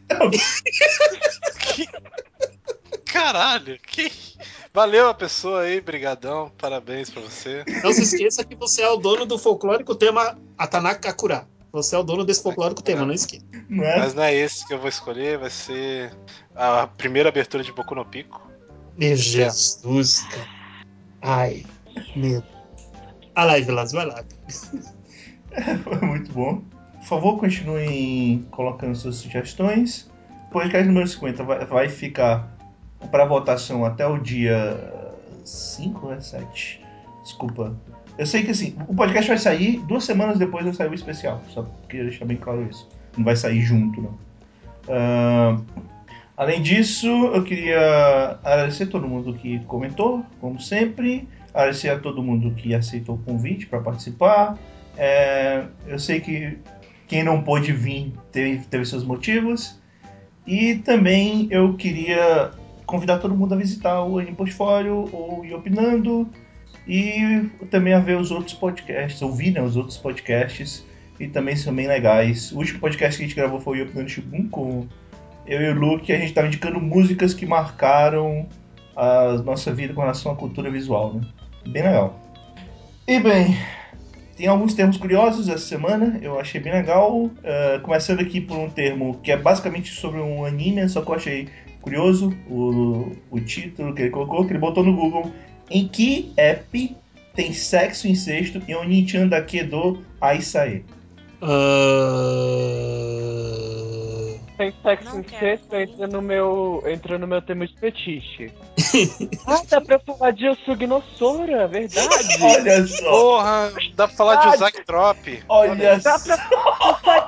Que- Caralho, que... Valeu a pessoa aí, brigadão, parabéns pra você. Não se esqueça que você é o dono do folclórico tema Atanaka Kakura. Você é o dono desse folclórico tema, não esqueça. Não é? Mas não é esse que eu vou escolher, vai ser a primeira abertura de Boku no Pico. Meu Jesus, cara. Ai, meu. Ah lá, Evilásio, vai lá. Foi muito bom. Por favor, continuem colocando suas sugestões. O podcast número cinquenta vai, vai ficar para votação até o dia cinco, né? sete. Desculpa. Eu sei que assim, o podcast vai sair duas semanas depois vai sair o especial. Só queria deixar bem claro isso. Não vai sair junto, não. Ah, além disso, eu queria agradecer a todo mundo que comentou, como sempre. Agradecer a todo mundo que aceitou o convite para participar. É, eu sei que quem não pôde vir teve, teve seus motivos. E também eu queria convidar todo mundo a visitar o Anime Portfólio ou ir opinando. E também a ver os outros podcasts, ouvir, né, os outros podcasts. E também são bem legais. O último podcast que a gente gravou foi o Opinando Shibun com eu e o Luke. A gente estava indicando músicas que marcaram a nossa vida com relação à cultura visual, né? Bem legal. E bem, tem alguns termos curiosos essa semana, eu achei bem legal. Uh, começando aqui por um termo que é basicamente sobre um anime, só que eu achei curioso o, o título que ele colocou, que ele botou no Google. Em que app tem sexo, incesto e Oni-chan dake do Aisae? Uh... Tem sexo Não em quero sexto, comer. entra no meu, entra no meu tema de fetiche. Ah, dá pra falar de Osugnosora, verdade. Olha só, Porra, dá pra falar de Uzak Drop. olha Dá só. pra...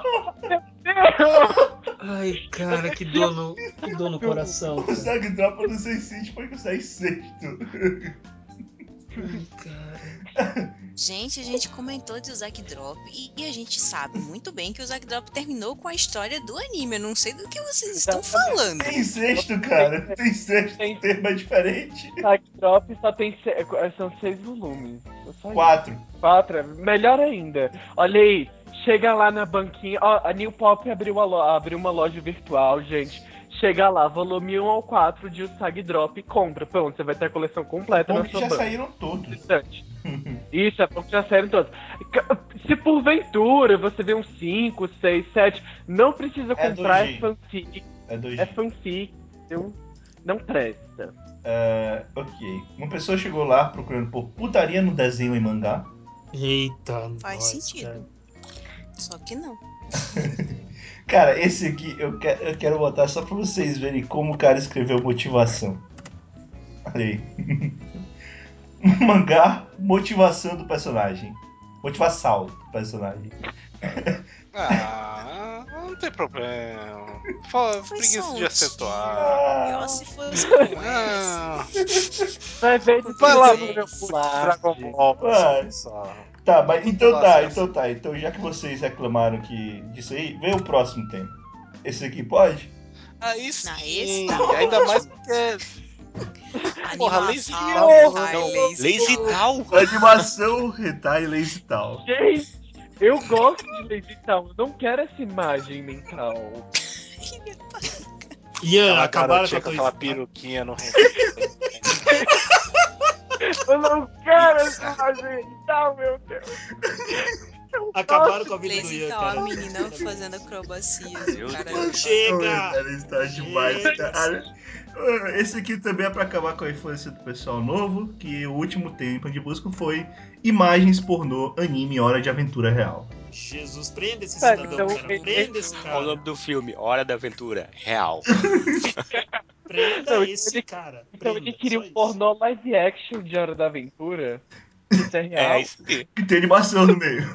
Ai, cara, que dor no, que dor no coração. O Cara. Zag Drop eu não sei se foi que sai sexto. Ai, cara. Gente, a gente comentou de Zack Drop e, e a gente sabe muito bem que o Zack Drop terminou com a história do anime. Eu não sei do que vocês estão Exatamente. falando. Tem sexto, cara. Tem sexto, Tem- tema diferente. Zack Drop só tem se... são seis volumes. É só isso. Quatro. Quatro, é melhor ainda. Olha aí, chega lá na banquinha. Ó, a New Pop abriu, a lo... abriu uma loja virtual, gente. Chega lá, volume um ao quatro de Zack Drop e compra. Pronto, você vai ter a coleção completa Bom na que sua já banca. saíram todos. Interessante. Isso, é bom que já saíram todos. Se porventura você vê uns cinco, seis, sete, não precisa É comprar, dois é G. fanfic. É dois É G. fanfic, entendeu? Não presta. É, ok. Uma pessoa chegou lá procurando por putaria no desenho em mangá. Eita, Faz nós, sentido. cara. Só que não. Cara, esse aqui eu quero, eu quero botar só pra vocês verem como o cara escreveu motivação. Olha aí. Mangá, motivação do personagem. Motivação do personagem. Ah, não tem problema. Fala, Foi preguiça só um de tiro. acentuar. Pior se fosse com essa. Ah, Vai ver de vai lá Pois no é. meu curso de Dragon Ball. Vai. Só. Tá, mas Tudo então lá, tá, assim. então tá. Então já que vocês reclamaram que disso aí, vem o próximo tema. Esse aqui pode? Aí sim, Não, esse tá ainda ótimo. mais porque. Porra, Lazy Animação, Town. hentai, Não, lazy Lazy town. Town? Animação, hentai e lazy tal. Gente, eu gosto de Lazy Town, eu não quero essa imagem mental. Ian, Aquela acabaram com garotinha a com tua aquela idade. peruquinha no Eu não quero essa imagem mental, meu Deus. Eu Acabaram gosto com a vida do Lazy Ian, Town, cara. a menina fazendo acrobacias. Meu Cara, Deus. Chega! Cara, está demais, Chega. cara. Esse aqui também é pra acabar com a infância do pessoal novo, que o último tempo de busca foi imagens pornô, anime, Hora de Aventura Real. Jesus, prenda esse Cara, cidadão, então, cara. e- Prenda esse Qual o nome cara. do filme? Hora da Aventura Real. Prenda Não, esse ele- cara. Então Prenda, ele queria só um isso. pornô live action de Hora da Aventura. Isso é real? É, isso aí. Que tem animação no meio.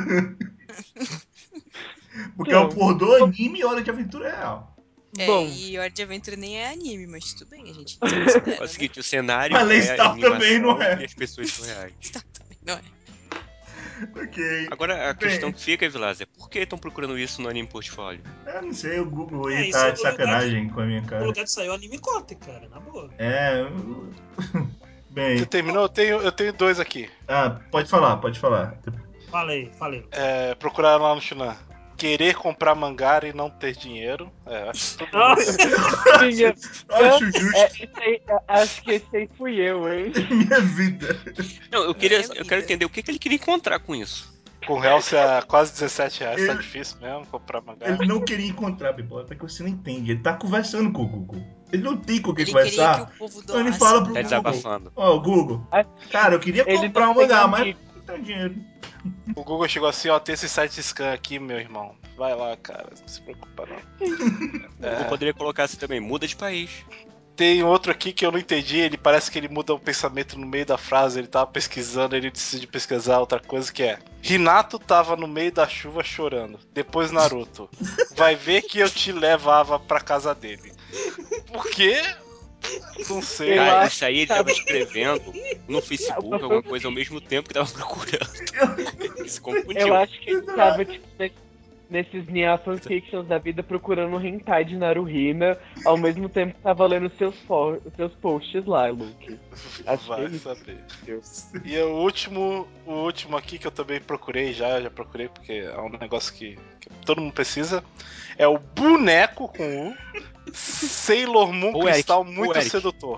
Porque é um Então, pornô, anime e Hora de Aventura Real. É, Bom, e Hora de Aventura nem é anime, mas tudo bem, a gente É considera, o né? seguinte, o cenário Mas Lazy é Town também animação não é. e as pessoas são reais. Tá, também, não é? Ok. Agora, a Bem, questão que fica, Vilas, é por que estão procurando isso no Anime Portfólio? eu não sei, o Google É, aí isso tá é de o lugar sacanagem com a minha O cara. lugar de sair é o anime Kote, cara, na boa. É. eu- Bem. Você terminou? Eu tenho, eu tenho dois aqui. Ah, pode falar, pode falar. Falei, falei. É, procurar lá no Shunan. Querer comprar mangá e não ter dinheiro. É, acho que todo mundo. Nossa, tinha- Acho É, justo. esse aí- acho que esse aí fui eu, hein? Minha vida. Não, eu queria, Minha eu vida. quero entender o que, que ele queria encontrar com isso. Com real se a quase dezessete reais, tá Ele- difícil mesmo comprar mangá. Ele não queria encontrar Bibola, porque você não entende. Ele tá conversando com o Google. Ele não tem com o que Ele queria conversar. que o povo Então ele doasse. fala pro Tá Google. desabafando. Ó, Google. Cara, eu queria Ele comprar não um tem mangá, mas amigo. não tenho dinheiro. O Google chegou assim, ó, tem esse site scan aqui, meu irmão. Vai lá, cara, não se preocupa não. Eu É, poderia colocar assim também, muda de país. tem outro aqui que eu não entendi, ele parece que ele muda o pensamento no meio da frase, ele tava pesquisando, ele decide pesquisar outra coisa que é: Hinato tava no meio da chuva chorando. Depois Naruto. Vai ver que eu te levava pra casa dele. Por quê? Não sei. Eu Cara, acho isso aí ele que tava sabe- escrevendo no Facebook, alguma coisa ao mesmo tempo que tava procurando. Ele se confundiu. Eu acho que ele tava, tipo, nesse- nesses Nia fanfictions da vida procurando um hentai de Naruhina, ao mesmo tempo que tava lendo seus, fo- seus posts lá, Luke. Acho que é Vai isso. saber. E o último, o último aqui que eu também procurei já, já procurei porque é um negócio que, que todo mundo precisa, é o boneco com U Sailor Moon Ô, Eric, Cristal ô, muito Eric. sedutor.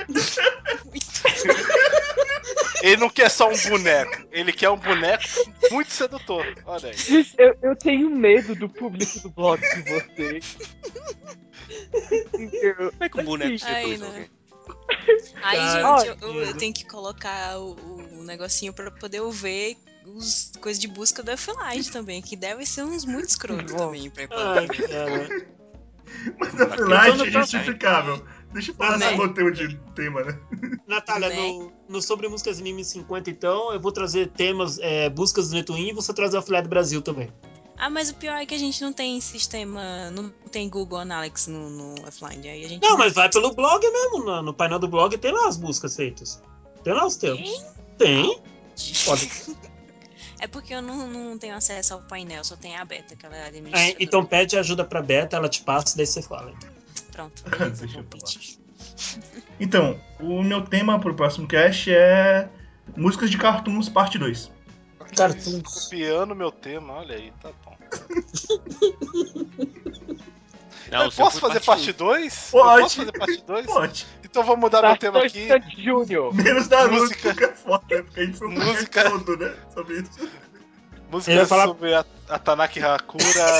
Ele não quer só um boneco, ele quer um boneco muito sedutor. Olha aí. Gente, eu, eu tenho medo do público do blog de vocês. Entendeu? Como é que o boneco Assim, Ai, seduz né? alguém? Aí, Cara, gente, eu, eu- medo. eu tenho que colocar o, o negocinho pra poder eu ver os coisas de busca do F-Light também, que devem ser uns muito escrotos Bom. também. Pra, pra Ai, ver. cara. Mas na Pra Freelite quem é tá- justificável. Deixa eu falar Né? sobre o tema de tema, né? Natália, Né? no, no Sobre Músicas Anime cinquenta, então, eu vou trazer temas, é, buscas do Netuin e você trazer a Afiliado Brasil também. Ah, mas o pior é que a gente não tem sistema, não tem Google Analytics no, no F-Line. Aí a gente Não, mas vai pelo blog mesmo. No, no painel do blog tem lá as buscas feitas. Tem lá os temas. Tem? Pode. É porque eu não, não tenho acesso ao painel, só tenho a Beta, que ela é É, administradora. então pede ajuda pra Beta, ela te passa, daí você fala. Pronto, beleza, Deixa eu vou falar. pedir. Então, o meu tema pro próximo cast é músicas de cartoons parte dois. Cartoons. Copiando meu tema, olha aí, tá bom. Não, Eu o seu posso foi fazer parte parte dois? Pode. Eu posso fazer parte dois? Pode. Então vou mudar meu tema Parte aqui. dois, Júnior. Menos Naruto, Música- porque é foda, porque a gente foi um podcast Música- todo, né? Sobre isso. Ele Música vai falar- sobre a, a Tanaki Hakura.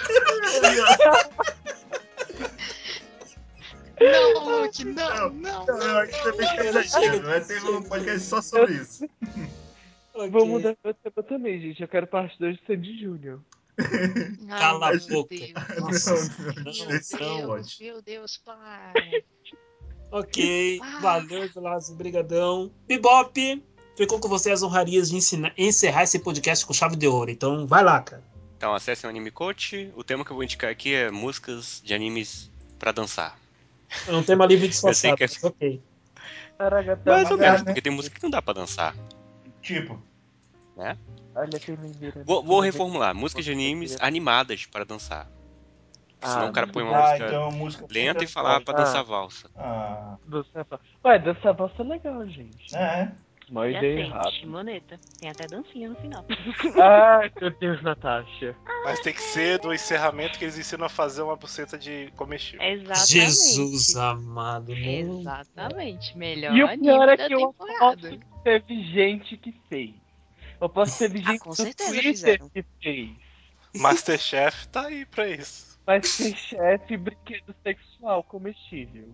Não, Luke, não, Não, não. Não, não, a gente vai deixar isso aqui. Vai ter um podcast só sobre isso. Ok. Vou mudar meu tema também, gente. Eu quero parte dois de Sandy Júnior. Ai, Cala a meu boca. Deus. Nossa, Não, senhora, não, não, Meu esse não. não Deus, pode. meu Deus, pai. Ok, Ah. valeu, Velasco, brigadão. Bebop, ficou com você as honrarias de ensinar, encerrar esse podcast com chave de ouro. Então, vai lá, cara. Então, acessem o Anime Coach. O tema que eu vou indicar aqui é músicas de animes pra dançar. É um tema livre Eu disfarçado, sei que é mas ok. mais ou menos, né? porque tem música que não dá pra dançar, Tipo, né? Olha, tem menina. Vou, vou reformular, músicas de animes animadas para dançar. Porque senão Ah, o cara põe uma ah, música então música lenta e pra falar pra Ah. dançar valsa. Ah, Dança valsa. Ué, dança valsa é legal, gente. é. Uma Já ideia sei, errada. Shimoneta. Tem até dancinha no final. Ai, meu Deus, Natasha. Mas tem que ser do encerramento que eles ensinam a fazer uma buceta de comestível. Exatamente. Jesus amado, não. Exatamente, melhor E o pior anime é da que eu temporada. aposto que teve gente que fez. Eu aposto que teve Ah, gente com no certeza Twitter fizeram. que fez. Masterchef tá aí pra isso. Mas tem chefe brinquedo sexual comestível.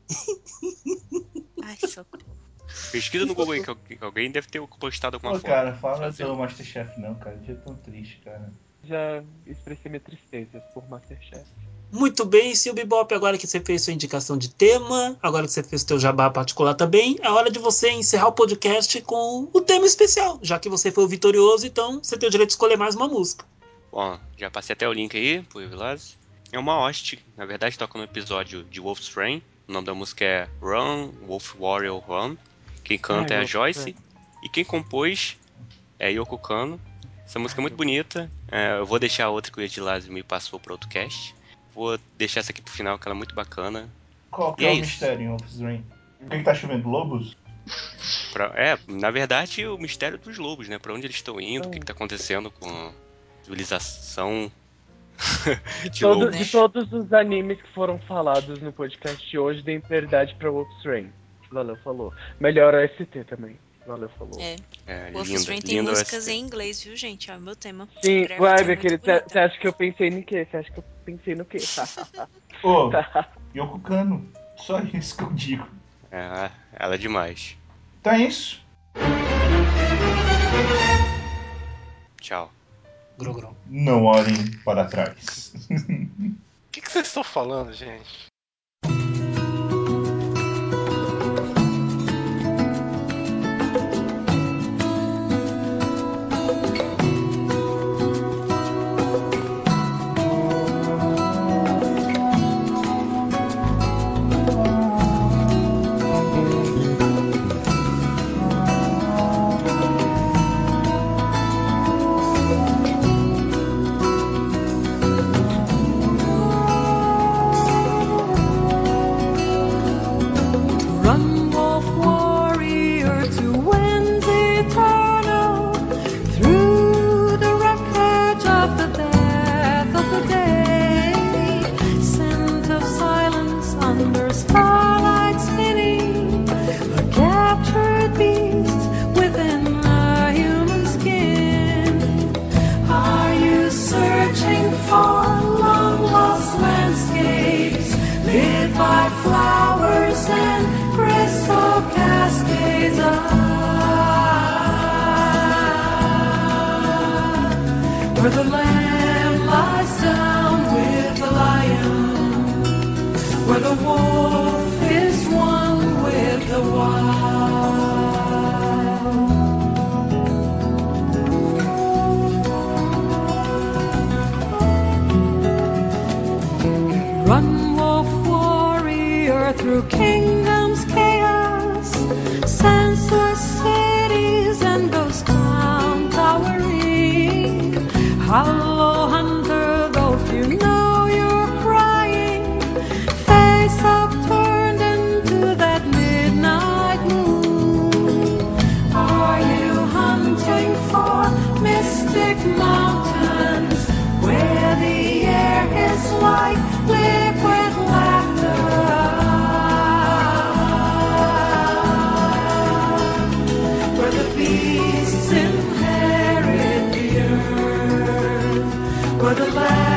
Ai, socorro. Pesquisa no Google aí, que al- que alguém deve ter postado alguma Pô, foto. cara, fala fazendo. do Masterchef não, cara. Eu tô tão triste, cara. Já expressei minha tristeza por Masterchef. Muito bem, seu Bebop, agora que você fez sua indicação de tema, agora que você fez seu jabá particular também, é hora de você encerrar o podcast com o tema especial. Já que você foi o vitorioso, então você tem o direito de escolher mais uma música. Bom, já passei até o link aí pro Evilás. É uma host, na verdade toca no episódio de Wolf's Train. O nome da música é Run, Wolf Warrior Run. Quem canta Ai, é a Wolf's Joyce. Train. E quem compôs é Yoko Kano. Essa música é Ai, muito bonita. É, eu vou deixar a outra que o Edilásio me passou para outro cast. Vou deixar essa aqui pro final, que ela é muito bacana. Qual que E é, é o isso. mistério em Wolf's Rain? Por que, que tá chovendo lobos? Pra- é, na verdade, o mistério dos lobos, né? Pra onde eles estão indo, o que, que tá acontecendo com a civilização De, de todo- lobos. de todos os animes que foram falados no podcast de hoje, dei prioridade pra Wolf's Rain. Valeu, falou. Melhor O S T também. Valeu, falou. É. É, Wolf's linda, Rain tem linda músicas O S T. em inglês, viu, gente? É o meu tema. Sim, Gravity vai, é meu muito querido. bonita. Você acha que eu pensei no quê? Você acha que eu pensei no quê? Ô, Yoko Kano. Só isso que eu digo. É, ela é demais. Então é isso. Tchau. Grogrom. Não olhem para trás. O que, que vocês estão falando, gente? Run, wolf warrior, to winds eternal, through the wreckage of the death of the day. Scent of silence under starlight spinning, a captured beast within a human skin. Are you searching for long lost landscapes lit by flowers and crystal cascades? Ah, where the lamb lies down with the lion, where the wolf is one with the wild. Run, wolf warrior, through kingdoms chaos, censor cities and go Hello, hunter, though few know you're crying, face upturned into that midnight moon. Are you hunting for mystic mountains where the air is like liquid laughter? Where the beasts inherit the earth, where the land